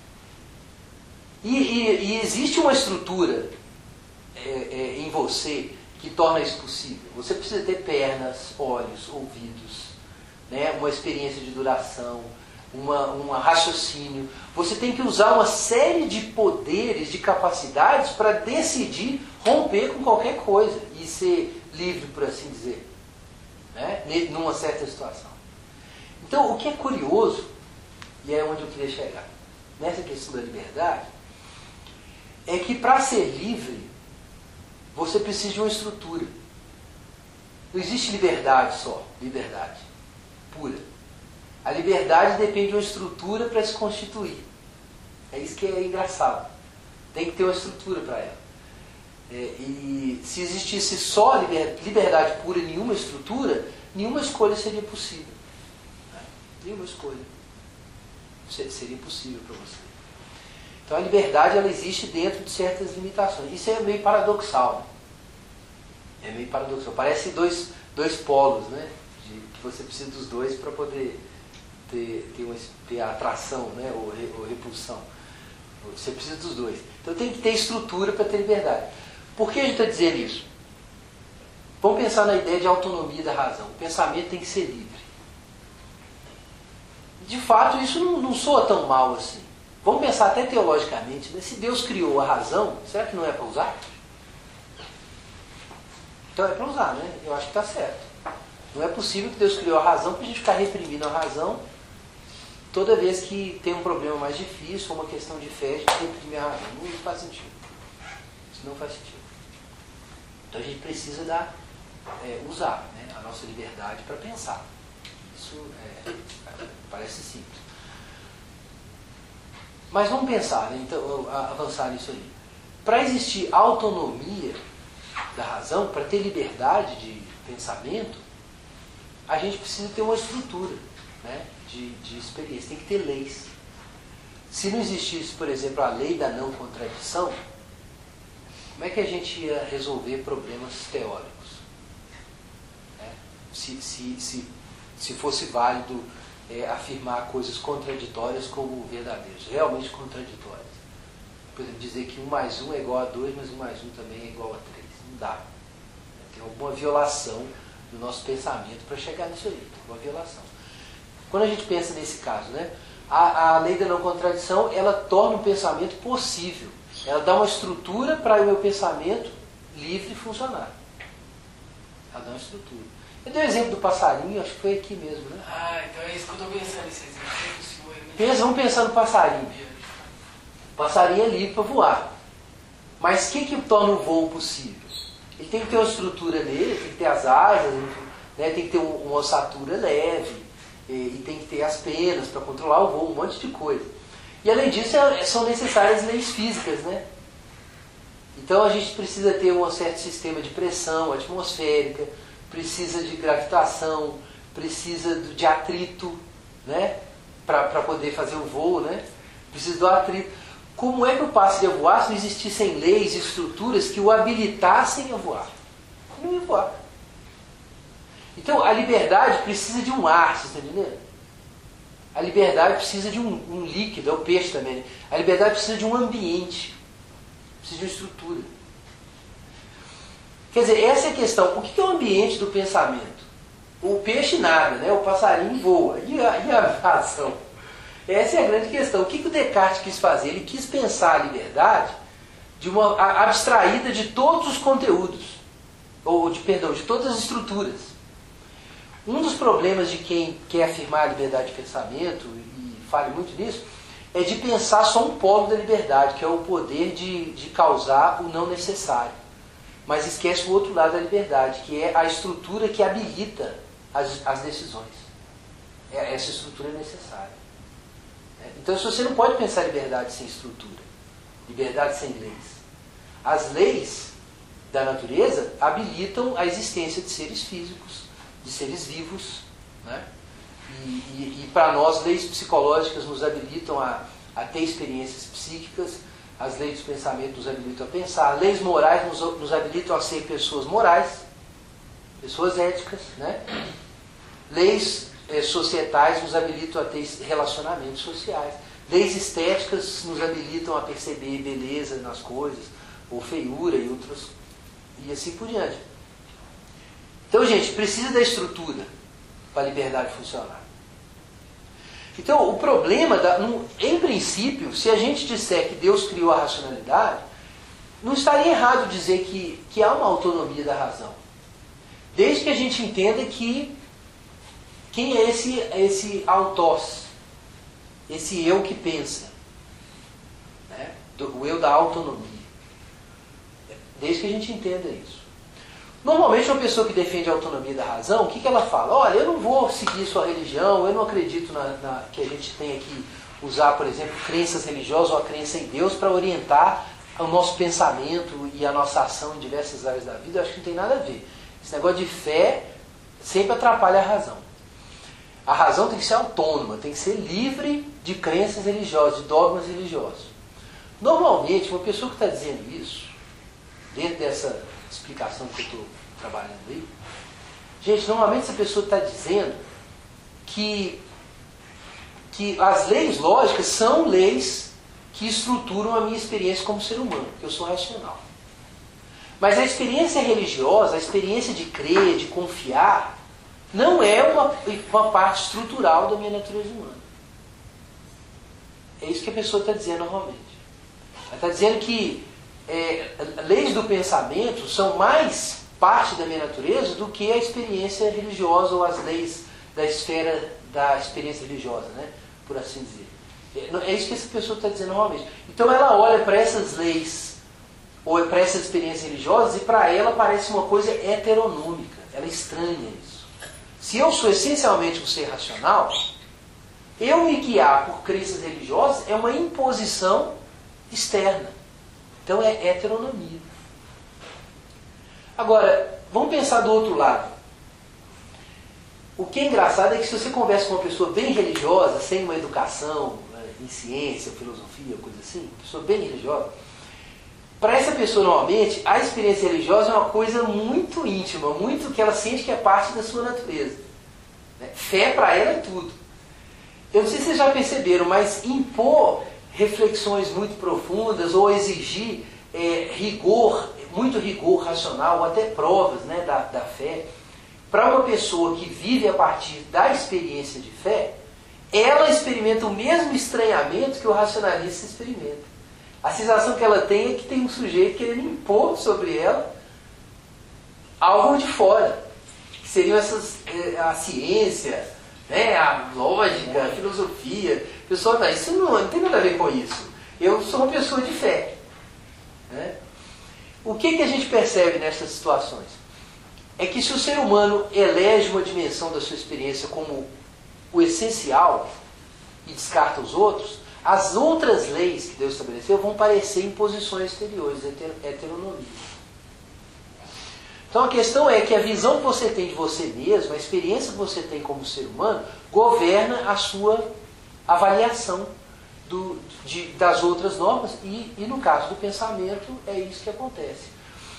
E existe uma estrutura em você que torna isso possível. Você precisa ter pernas, olhos, ouvidos, né? Uma experiência de duração, um raciocínio. Você tem que usar uma série de poderes, de capacidades para decidir romper com qualquer coisa e ser livre, por assim dizer, né? Numa certa situação. Então, o que é curioso, e é onde eu queria chegar, nessa questão da liberdade, é que para ser livre, você precisa de uma estrutura. Não existe liberdade só, liberdade pura. A liberdade depende de uma estrutura para se constituir. É isso que é engraçado. Tem que ter uma estrutura para ela. E se existisse só liberdade pura e nenhuma estrutura, nenhuma escolha seria possível. Né? Nenhuma escolha seria impossível para você. Então a liberdade ela existe dentro de certas limitações. Isso é meio paradoxal. Né? É meio paradoxal. Parece dois polos, né? Que você precisa dos dois para poder ter a atração, né? ou repulsão. Você precisa dos dois. Então tem que ter estrutura para ter liberdade. Por que a gente está dizendo isso? Vamos pensar na ideia de autonomia da razão. O pensamento tem que ser livre. De fato, isso não soa tão mal assim. Vamos pensar até teologicamente, né? Se Deus criou a razão, será que não é para usar? Então é para usar, né? Eu acho que está certo. Não é possível que Deus criou a razão para a gente ficar reprimindo a razão toda vez que tem um problema mais difícil, ou uma questão de fé, a gente reprime a razão. Não faz sentido. Isso não faz sentido. Então a gente precisa usar, né, a nossa liberdade para pensar. Isso parece simples. Mas vamos pensar, né? Então, avançar nisso aí. Para existir autonomia da razão, para ter liberdade de pensamento, a gente precisa ter uma estrutura, né, de experiência, tem que ter leis. Se não existisse, por exemplo, a lei da não contradição, como é que a gente ia resolver problemas teóricos? Né? Se fosse válido afirmar coisas contraditórias como verdadeiras, realmente contraditórias. Por exemplo, dizer que 1 mais 1 é igual a 2, mas 1 mais 1 também é igual a 3. Não dá. Tem alguma violação do nosso pensamento para chegar nisso aí. Tem uma violação. Quando a gente pensa nesse caso, né, a lei da não contradição, ela torna o pensamento possível. Ela dá uma estrutura para o meu pensamento livre funcionar. Ela dá uma estrutura. Eu dei o exemplo do passarinho, acho que foi aqui mesmo, né? Então é isso que eu estou pensando, esse exemplo. Vamos pensar no passarinho. O passarinho é livre para voar. Mas o que torna o voo possível? Ele tem que ter uma estrutura nele, tem que ter as asas, né? Tem que ter uma ossatura leve, e tem que ter as penas para controlar o voo, um monte de coisa. E além disso, são necessárias leis físicas, né? Então a gente precisa ter um certo sistema de pressão atmosférica, precisa de gravitação, precisa de atrito, né? Para poder fazer o voo, né? Precisa do atrito. Como é que o pássaro ia voar se não existissem leis e estruturas que o habilitassem a voar? Não ia voar. Então a liberdade precisa de um ar, vocês estão entendendo? A liberdade precisa de um líquido, é o peixe também. A liberdade precisa de um ambiente, precisa de uma estrutura. Quer dizer, essa é a questão. O que é o ambiente do pensamento? O peixe nada, né? O passarinho voa. E a razão? Essa é a grande questão. O que o Descartes quis fazer? Ele quis pensar a liberdade abstraída de todos os conteúdos, de todas as estruturas. Um dos problemas de quem quer afirmar a liberdade de pensamento, e fale muito nisso, é de pensar só um polo da liberdade, que é o poder de causar o não necessário. Mas esquece o outro lado da liberdade, que é a estrutura que habilita as decisões. Essa estrutura é necessária. Então, se você não pode pensar liberdade sem estrutura, liberdade sem leis. As leis da natureza habilitam a existência de seres físicos, de seres vivos, né? E para nós, leis psicológicas nos habilitam a ter experiências psíquicas, as leis do pensamento nos habilitam a pensar, leis morais nos habilitam a ser pessoas morais, pessoas éticas, né? Leis societais nos habilitam a ter relacionamentos sociais, leis estéticas nos habilitam a perceber beleza nas coisas, ou feiura e outras, e assim por diante. Então, gente, precisa da estrutura para a liberdade funcionar. Então, o problema, em princípio, se a gente disser que Deus criou a racionalidade, não estaria errado dizer que há uma autonomia da razão. Desde que a gente entenda quem é esse autós, esse eu que pensa, né? O eu da autonomia. Desde que a gente entenda isso. Normalmente, uma pessoa que defende a autonomia da razão, o que ela fala? Olha, eu não vou seguir sua religião, eu não acredito que a gente tenha que usar, por exemplo, crenças religiosas ou a crença em Deus para orientar o nosso pensamento e a nossa ação em diversas áreas da vida. Eu acho que não tem nada a ver. Esse negócio de fé sempre atrapalha a razão. A razão tem que ser autônoma, tem que ser livre de crenças religiosas, de dogmas religiosos. Normalmente, uma pessoa que está dizendo isso, dentro dessa explicação que eu estou trabalhando aí, gente, normalmente essa pessoa está dizendo que as leis lógicas são leis que estruturam a minha experiência como ser humano, que eu sou racional. Mas a experiência religiosa, a experiência de crer, de confiar, não é uma parte estrutural da minha natureza humana. É isso que a pessoa está dizendo normalmente. Ela está dizendo que leis do pensamento são mais parte da minha natureza do que a experiência religiosa ou as leis da esfera da experiência religiosa, né? Por assim dizer. É isso que essa pessoa está dizendo normalmente. Então ela olha para essas leis ou para essas experiências religiosas e para ela parece uma coisa heteronômica. Ela estranha isso. Se eu sou essencialmente um ser racional, Eu me guiar por crenças religiosas é uma imposição externa. Então é heteronomia. Agora, vamos pensar do outro lado. O que é engraçado é que se você conversa com uma pessoa bem religiosa, sem uma educação em ciência, filosofia, coisa assim, uma pessoa bem religiosa, para essa pessoa, normalmente, a experiência religiosa é uma coisa muito íntima, muito que ela sente que é parte da sua natureza. Fé para ela é tudo. Eu não sei se vocês já perceberam, mas impor reflexões muito profundas ou exigir rigor, muito rigor racional, ou até provas, né, da fé, para uma pessoa que vive a partir da experiência de fé, ela experimenta o mesmo estranhamento que o racionalista experimenta. A sensação que ela tem é que tem um sujeito querendo impor sobre ela algo de fora, que seriam a ciência, né, a lógica, a filosofia. O pessoal, não, isso não tem nada a ver com isso. Eu sou uma pessoa de fé. Né? O que a gente percebe nessas situações? É que se o ser humano elege uma dimensão da sua experiência como o essencial e descarta os outros, as outras leis que Deus estabeleceu vão parecer imposições exteriores, heteronomia. Então a questão é que a visão que você tem de você mesmo, a experiência que você tem como ser humano, governa a sua avaliação das outras normas e no caso do pensamento é isso que acontece.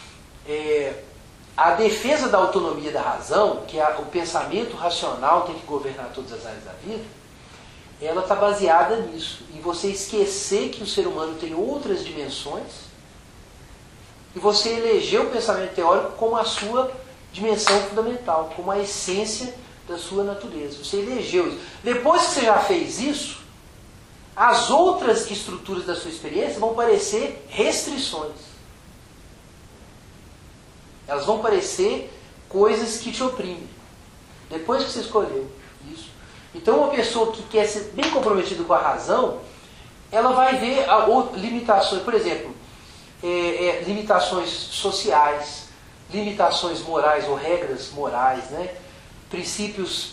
A defesa da autonomia da razão, que o pensamento racional tem que governar todas as áreas da vida, ela está baseada nisso, em você esquecer que o ser humano tem outras dimensões e você eleger o pensamento teórico como a sua dimensão fundamental, como a essência da sua natureza. Você elegeu isso. Depois que você já fez isso, as outras estruturas da sua experiência vão parecer restrições. Elas vão parecer coisas que te oprimem. Depois que você escolheu isso. Então uma pessoa que quer ser bem comprometida com a razão, ela vai ver limitações, por exemplo, limitações sociais, limitações morais ou regras morais, né? Princípios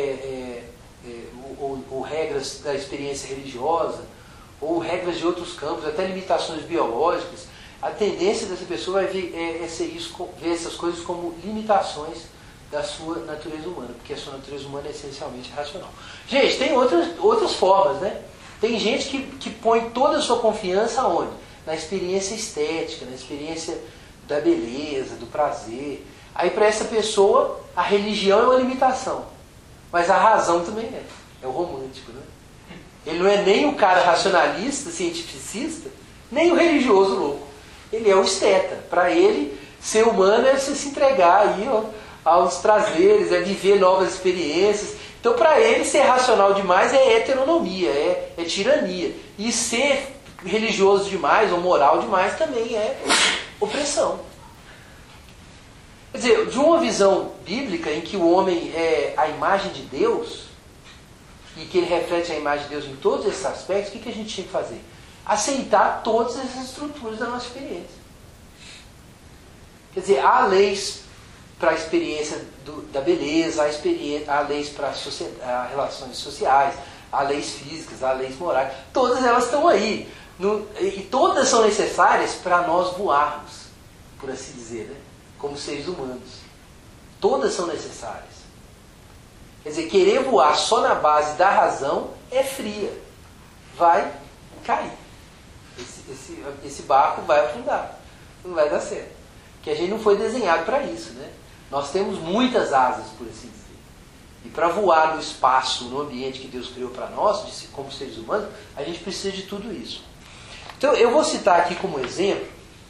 ou regras da experiência religiosa, ou regras de outros campos, até limitações biológicas. A tendência dessa pessoa vai ver essas coisas como limitações da sua natureza humana, porque a sua natureza humana é essencialmente racional. Gente, tem outras formas, né? Tem gente que põe toda a sua confiança onde? Na experiência estética, na experiência da beleza, do prazer. Aí para essa pessoa, a religião é uma limitação, mas a razão também é. É o romântico, né? Ele não é nem o cara racionalista, cientificista, nem o religioso louco. Ele é o esteta. Para ele, ser humano é você se entregar aí, aos prazeres, é viver novas experiências. Então, para ele, ser racional demais é heteronomia, é tirania. E ser religioso demais ou moral demais também é opressão. Quer dizer, de uma visão bíblica em que o homem é a imagem de Deus e que ele reflete a imagem de Deus em todos esses aspectos, o que a gente tinha que fazer? Aceitar todas essas estruturas da nossa experiência. Quer dizer, há leis para a experiência da beleza, há leis para relações sociais, há leis físicas, há leis morais. Todas elas estão aí. E todas são necessárias para nós voarmos, por assim dizer, né? Como seres humanos. Todas são necessárias. Quer dizer, querer voar só na base da razão é fria. Vai cair. Esse barco vai afundar. Não vai dar certo. Porque a gente não foi desenhado para isso, né? Nós temos muitas asas, por assim dizer. E para voar no espaço, no ambiente que Deus criou para nós, como seres humanos, a gente precisa de tudo isso. Então, eu vou citar aqui como exemplo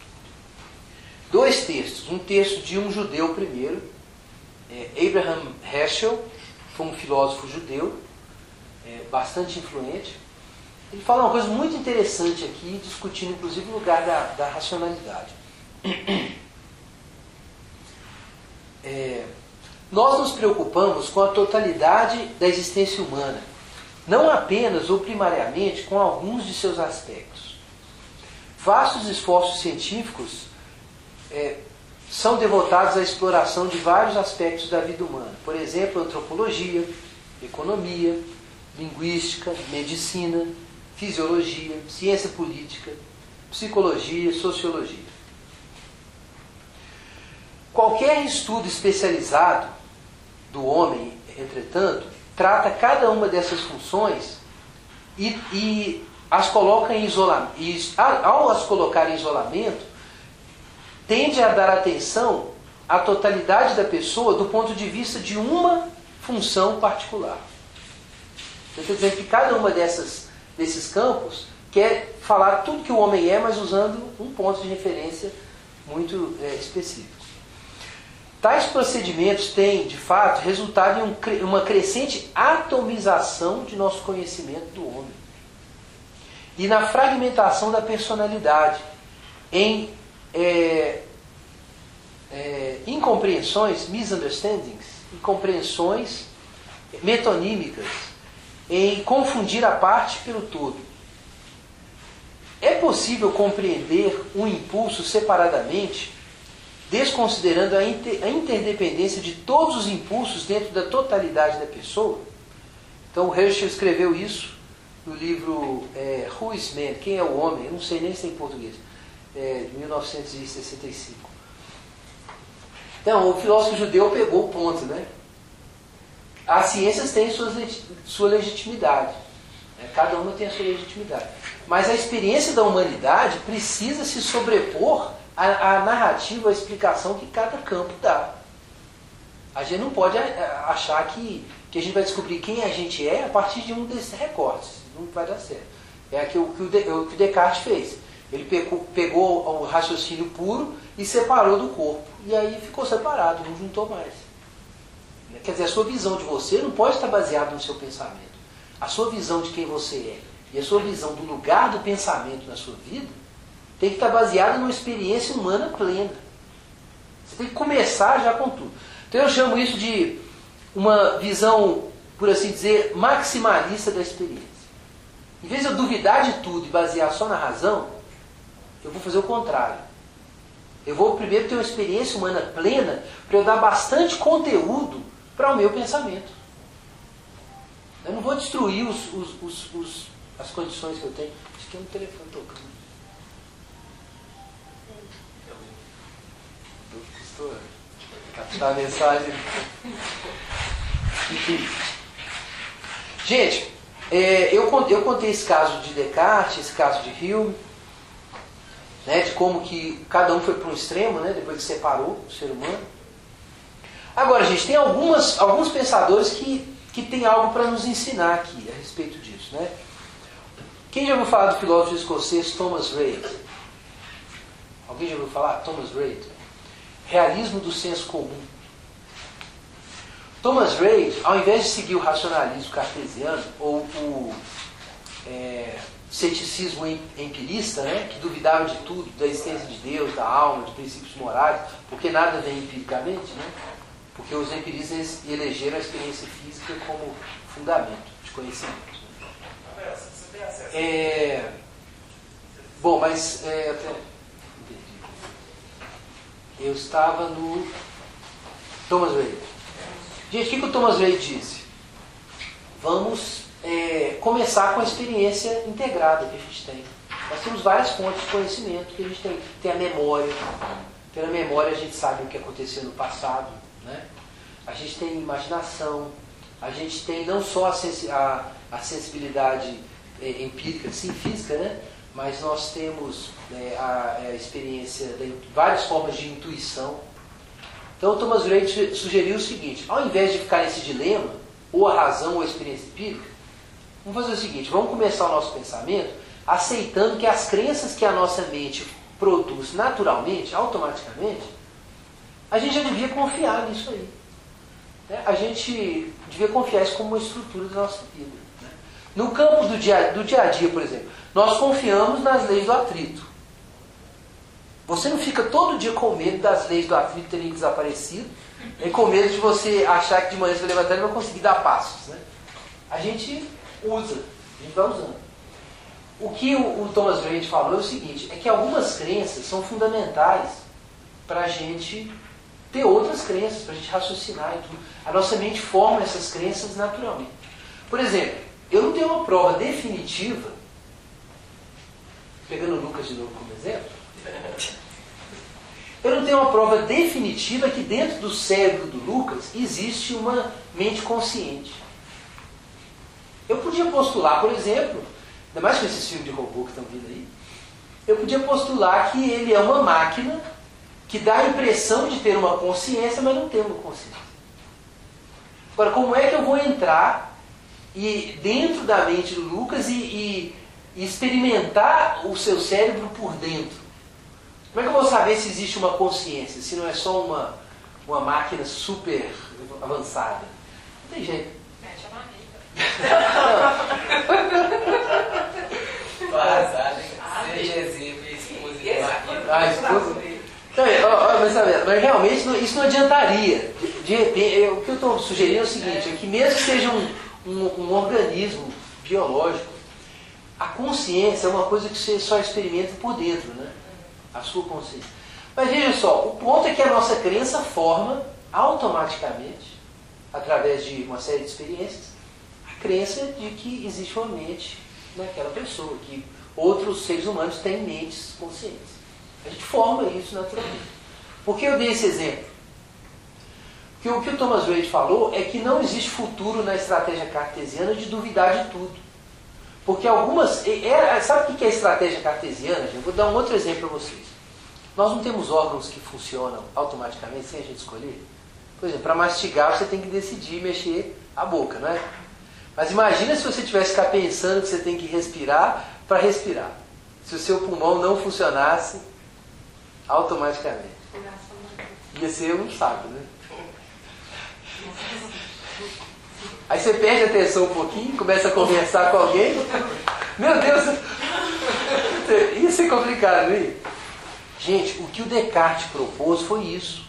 2 textos. Um texto de um judeu primeiro, Abraham Heschel, foi um filósofo judeu, bastante influente. Ele fala uma coisa muito interessante aqui, discutindo inclusive o lugar da racionalidade. Nós nos preocupamos com a totalidade da existência humana, não apenas ou primariamente com alguns de seus aspectos. Vastos esforços científicos são devotados à exploração de vários aspectos da vida humana. Por exemplo, antropologia, economia, linguística, medicina, fisiologia, ciência política, psicologia, sociologia. Qualquer estudo especializado do homem, entretanto, trata cada uma dessas funções e as coloca em isolamento. E, ao as colocar em isolamento, tende a dar atenção à totalidade da pessoa do ponto de vista de uma função particular. Eu estou dizendo que cada uma desses campos quer falar tudo que o homem é, mas usando um ponto de referência muito específico. Tais procedimentos têm, de fato, resultado em uma crescente atomização de nosso conhecimento do homem e na fragmentação da personalidade, em incompreensões, misunderstandings, incompreensões metonímicas, em confundir a parte pelo todo. É possível compreender um impulso separadamente, desconsiderando a interdependência de todos os impulsos dentro da totalidade da pessoa? Então, o Herschel escreveu isso no livro Who is Man? Quem é o Homem? Eu não sei nem se é em português. De 1965. Então, o filósofo judeu pegou o ponto, né? As ciências têm sua legitimidade. Cada uma tem a sua legitimidade. Mas a experiência da humanidade precisa se sobrepor à narrativa, à explicação que cada campo dá. A gente não pode achar que a gente vai descobrir quem a gente é a partir de um desses recortes. Não vai dar certo. É o que o Descartes fez. Ele pegou o raciocínio puro e separou do corpo. E aí ficou separado, não juntou mais. Quer dizer, a sua visão de você não pode estar baseada no seu pensamento. A sua visão de quem você é e a sua visão do lugar do pensamento na sua vida tem que estar baseada numa experiência humana plena. Você tem que começar já com tudo. Então eu chamo isso de uma visão, por assim dizer, maximalista da experiência. Em vez de eu duvidar de tudo e basear só na razão, eu vou fazer o contrário. Eu vou primeiro ter uma experiência humana plena para eu dar bastante conteúdo para o meu pensamento. Eu não vou destruir as condições que eu tenho. Acho que tem um telefone tocando. Custou captar a mensagem. Enfim. Gente, eu contei esse caso de Descartes, esse caso de Hume, né, de como que cada um foi para um extremo, né, depois que separou o ser humano. Agora, gente, tem alguns pensadores que têm algo para nos ensinar aqui a respeito disso. Né? Quem já ouviu falar do filósofo escocês Thomas Reid? Alguém já ouviu falar? Thomas Reid. Realismo do senso comum. Thomas Reid, ao invés de seguir o racionalismo cartesiano, ou o ceticismo empirista, né, que duvidava de tudo, da existência de Deus, da alma, de princípios morais, porque nada vem empiricamente, né? Porque os empiristas elegeram a experiência física como fundamento de conhecimento. Você tem acesso? Bom, mas eu estava no Thomas Reid. Gente, o que o Thomas Reid disse? Vamos começar com a experiência integrada que a gente tem. Nós temos várias fontes de conhecimento que a gente tem. Tem a memória. Pela memória a gente sabe o que aconteceu no passado. Né? A gente tem imaginação. A gente tem não só a sensibilidade empírica, sim, física, né? Mas nós temos a experiência de várias formas de intuição. Então, Thomas Reid sugeriu o seguinte: ao invés de ficar nesse dilema, ou a razão ou a experiência empírica, vamos fazer o seguinte: vamos começar o nosso pensamento aceitando que as crenças que a nossa mente produz naturalmente, automaticamente, a gente já devia confiar nisso aí. Né? A gente devia confiar isso como uma estrutura da nossa vida. Né? No campo do dia a dia, por exemplo, nós confiamos nas leis do atrito. Você não fica todo dia com medo das leis do atrito terem desaparecido, nem com medo de você achar que de manhã você vai levantar e vai conseguir dar passos. Né? A gente usa, a gente vai usando. O que o Thomas Reid falou é o seguinte: é que algumas crenças são fundamentais para a gente ter outras crenças, para a gente raciocinar e tudo. A nossa mente forma essas crenças naturalmente. Por exemplo, eu não tenho uma prova definitiva, pegando o Lucas de novo como exemplo, eu não tenho uma prova definitiva que dentro do cérebro do Lucas existe uma mente consciente. Eu podia postular, por exemplo, ainda mais com esses filmes de robô que estão vindo aí, eu podia postular que ele é uma máquina que dá a impressão de ter uma consciência, mas não tem uma consciência. Agora, como é que eu vou entrar dentro da mente do Lucas e experimentar o seu cérebro por dentro? Como é que eu vou saber se existe uma consciência, se não é só uma máquina super avançada? Não tem jeito. Mete a maneira. Seja exemplo e esposa de máquina. Esposa. Mas realmente isso não adiantaria. De repente, o que eu estou sugerindo é o seguinte, é que mesmo que seja um organismo biológico, a consciência é uma coisa que você só experimenta por dentro, né? A sua consciência. Mas veja só, o ponto é que a nossa crença forma automaticamente, através de uma série de experiências, a crença de que existe uma mente naquela pessoa, que outros seres humanos têm mentes conscientes. A gente forma isso naturalmente. Por que eu dei esse exemplo? Porque o que o Thomas Wade falou é que não existe futuro na estratégia cartesiana de duvidar de tudo. Porque algumas... sabe o que é estratégia cartesiana? Eu vou dar um outro exemplo para vocês. Nós não temos órgãos que funcionam automaticamente sem a gente escolher. Por exemplo, para mastigar você tem que decidir mexer a boca, não é? Mas imagina se você tivesse que ficar pensando que você tem que respirar para respirar. Se o seu pulmão não funcionasse automaticamente. Ia ser um saco, né? Aí você perde a atenção um pouquinho, começa a conversar com alguém. Meu Deus! Ia ser complicado, hein? Gente, o que o Descartes propôs foi isso.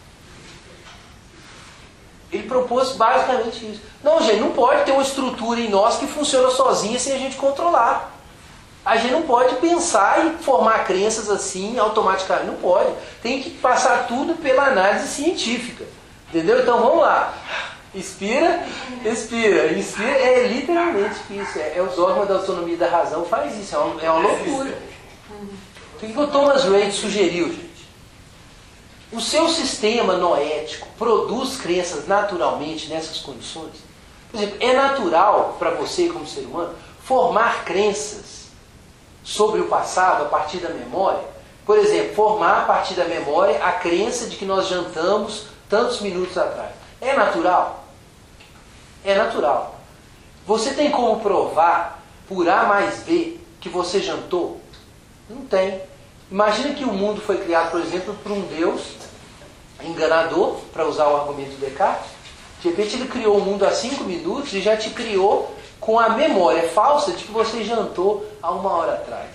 Ele propôs basicamente isso. Não, gente, não pode ter uma estrutura em nós que funciona sozinha sem a gente controlar. A gente não pode pensar e formar crenças assim automaticamente. Não pode. Tem que passar tudo pela análise científica. Entendeu? Então vamos lá. Inspira, expira. Inspira é literalmente isso. É os órgãos da autonomia da razão faz isso. É uma loucura. O que o Thomas Wade sugeriu, gente? O seu sistema noético produz crenças naturalmente nessas condições? Por exemplo, é natural para você como ser humano formar crenças sobre o passado a partir da memória? Por exemplo, formar a partir da memória a crença de que nós jantamos tantos minutos atrás. É natural? É natural. Você tem como provar por A mais B que você jantou? Não tem. Imagina que o mundo foi criado, por exemplo, por um Deus enganador, para usar o argumento do Descartes. De repente ele criou o mundo há 5 minutos e já te criou com a memória falsa de que você jantou há 1 hora atrás.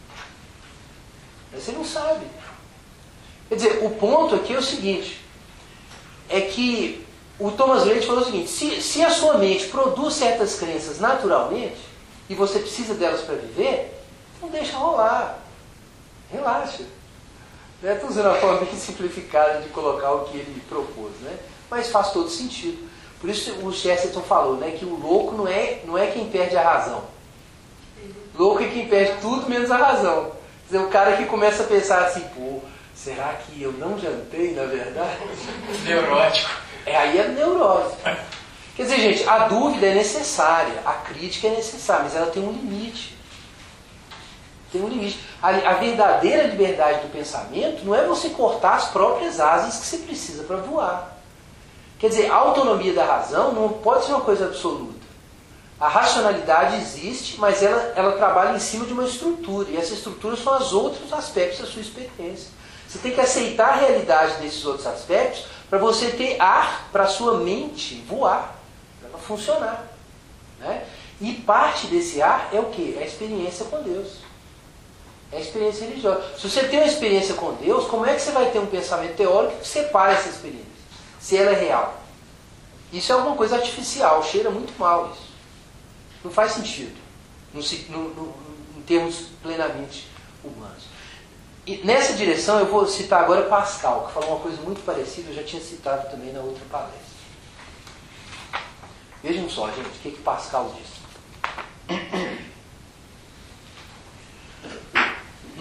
Você não sabe. Quer dizer, o ponto aqui é o seguinte, é que o Thomas Wade falou o seguinte, se a sua mente produz certas crenças naturalmente, e você precisa delas para viver, não deixa rolar. Relaxa. Estou usando a forma bem simplificada de colocar o que ele propôs, né? Mas faz todo sentido. Por isso o Chesterton falou, né, que o louco não é quem perde a razão. Louco é quem perde tudo menos a razão. Quer dizer, o cara que começa a pensar assim, pô, será que eu não jantei, na verdade? Neurótico. Aí é neurose. Quer dizer, gente, a dúvida é necessária, a crítica é necessária, mas ela tem um limite. Tem um limite. A verdadeira liberdade do pensamento não é você cortar as próprias asas que você precisa para voar. Quer dizer, a autonomia da razão não pode ser uma coisa absoluta. A racionalidade existe, mas ela trabalha em cima de uma estrutura. E essa estrutura são os outros aspectos da sua experiência. Você tem que aceitar a realidade desses outros aspectos para você ter ar para a sua mente voar, para ela funcionar. Né? E parte desse ar é o quê? É a experiência com Deus. É a experiência religiosa. Se você tem uma experiência com Deus, como é que você vai ter um pensamento teórico que separe essa experiência? Se ela é real. Isso é alguma coisa artificial, cheira muito mal isso. Não faz sentido, em termos plenamente humanos. E nessa direção eu vou citar agora Pascal, que falou uma coisa muito parecida, eu já tinha citado também na outra palestra. Vejam só, gente, o que Pascal disse.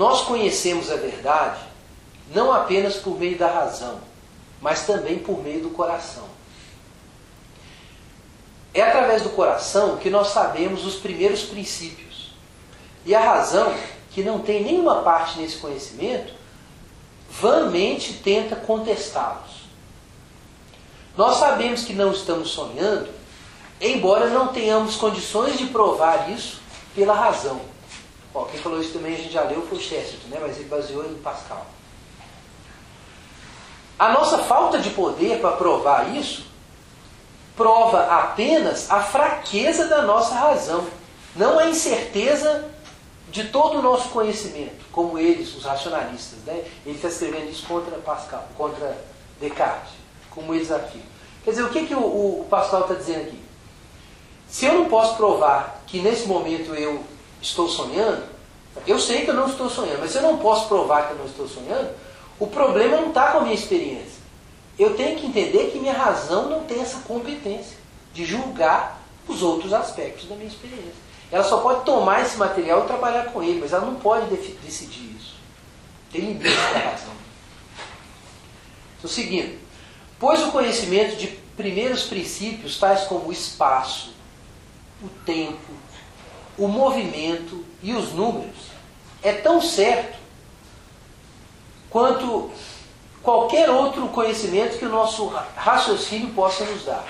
nós conhecemos a verdade não apenas por meio da razão, mas também por meio do coração. É através do coração que nós sabemos os primeiros princípios. E a razão, que não tem nenhuma parte nesse conhecimento, vãmente tenta contestá-los. Nós sabemos que não estamos sonhando, embora não tenhamos condições de provar isso pela razão. Ó, quem falou isso também a gente já leu foi o Chesterton, né? Mas ele baseou em Pascal. A nossa falta de poder para provar isso prova apenas a fraqueza da nossa razão, não a incerteza de todo o nosso conhecimento, como eles, os racionalistas, né? Ele está escrevendo isso contra Pascal, contra Descartes, como eles afirmam. Quer dizer, o que o Pascal está dizendo aqui? Se eu não posso provar que nesse momento eu estou sonhando, eu sei que eu não estou sonhando, mas se eu não posso provar que eu não estou sonhando, o problema não está com a minha experiência. Eu tenho que entender que minha razão não tem essa competência de julgar os outros aspectos da minha experiência. Ela só pode tomar esse material e trabalhar com ele, mas ela não pode decidir isso. Tem limite da razão. Então, seguindo. Pois o conhecimento de primeiros princípios, tais como o espaço, o tempo, o movimento e os números, é tão certo quanto qualquer outro conhecimento que o nosso raciocínio possa nos dar.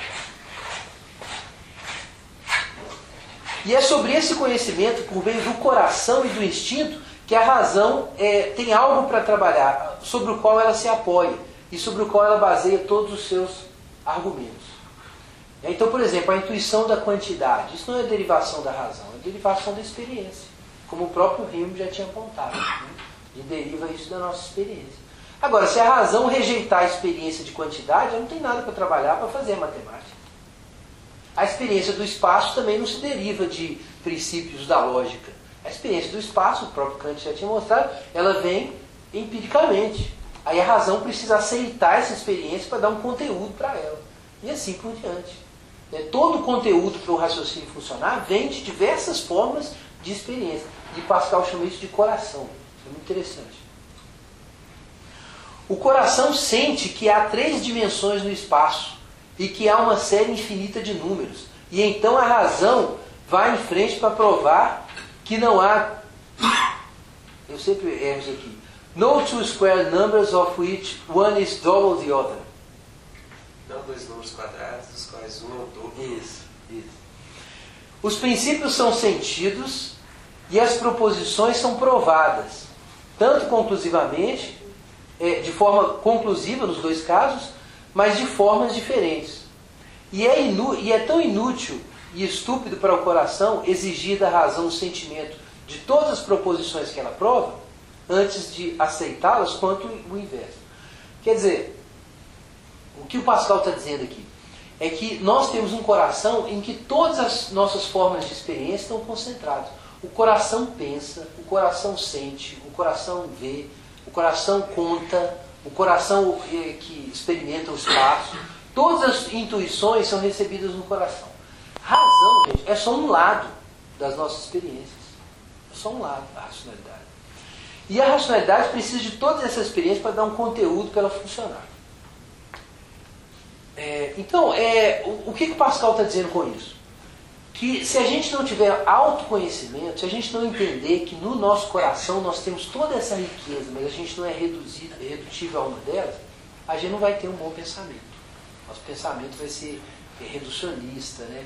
E é sobre esse conhecimento, por meio do coração e do instinto, que a razão tem algo para trabalhar, sobre o qual ela se apoia e sobre o qual ela baseia todos os seus argumentos. Então, por exemplo, a intuição da quantidade, isso não é derivação da razão, é derivação da experiência, como o próprio Riemann já tinha apontado, né? E deriva isso da nossa experiência. Agora, se a razão rejeitar a experiência de quantidade, ela não tem nada para trabalhar para fazer a matemática. A experiência do espaço também não se deriva de princípios da lógica. A experiência do espaço, o próprio Kant já tinha mostrado, ela vem empiricamente. Aí a razão precisa aceitar essa experiência para dar um conteúdo para ela. E assim por diante. Todo o conteúdo para o raciocínio funcionar vem de diversas formas de experiência. E Pascal chama isso de coração. Isso é muito interessante. O coração sente que há 3 dimensões no espaço e que há uma série infinita de números. E então a razão vai em frente para provar que não há... Eu sempre erro isso aqui. No two square numbers of which one is double the other. Não 2 números quadrados, dos quais um é o dobro. Isso. Os princípios são sentidos e as proposições são provadas, tanto conclusivamente, de forma conclusiva nos dois casos, mas de formas diferentes. E é tão inútil e estúpido para o coração exigir da razão o sentimento de todas as proposições que ela prova, antes de aceitá-las, quanto o inverso. Quer dizer, o que o Pascal está dizendo aqui é que nós temos um coração em que todas as nossas formas de experiência estão concentradas. O coração pensa, o coração sente, o coração vê, o coração conta, o coração que experimenta o espaço. Todas as intuições são recebidas no coração. Razão, gente, é só um lado das nossas experiências. É só um lado da racionalidade. E a racionalidade precisa de todas essas experiências para dar um conteúdo para ela funcionar. Então, o que o Pascal está dizendo com isso? Que se a gente não tiver autoconhecimento, se a gente não entender que no nosso coração nós temos toda essa riqueza, mas a gente não é redutível a uma delas, a gente não vai ter um bom pensamento. Nosso pensamento vai ser reducionista, né?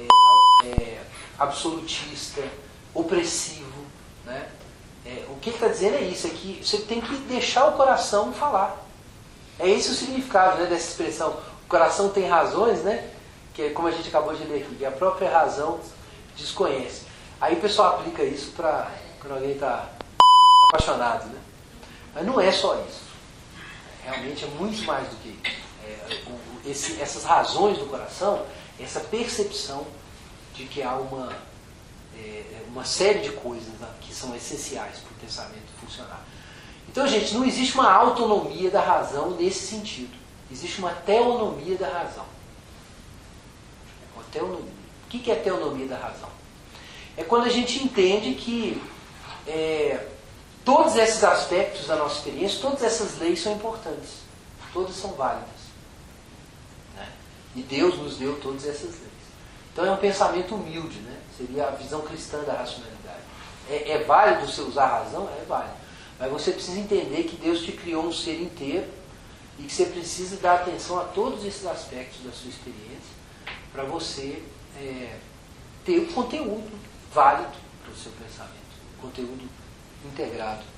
Absolutista, opressivo. Né? O que ele está dizendo é isso, é que você tem que deixar o coração falar. É esse o significado, né, dessa expressão. O coração tem razões, né? Que é como a gente acabou de ler aqui, que a própria razão desconhece. Aí o pessoal aplica isso para quando alguém está apaixonado, né? Mas não é só isso. Realmente é muito mais do que isso. Essas razões do coração, essa percepção de que há uma série de coisas, né, que são essenciais para o pensamento funcionar. Então, gente, não existe uma autonomia da razão nesse sentido. Existe uma teonomia da razão. Uma teonomia. O que é teonomia da razão? É quando a gente entende que todos esses aspectos da nossa experiência, todas essas leis são importantes. Todas são válidas. Né? E Deus nos deu todas essas leis. Então é um pensamento humilde, né? Seria a visão cristã da racionalidade. É válido você usar a razão? É válido. Mas você precisa entender que Deus te criou um ser inteiro e que você precisa dar atenção a todos esses aspectos da sua experiência para você ter um conteúdo válido para o seu pensamento, um conteúdo integrado.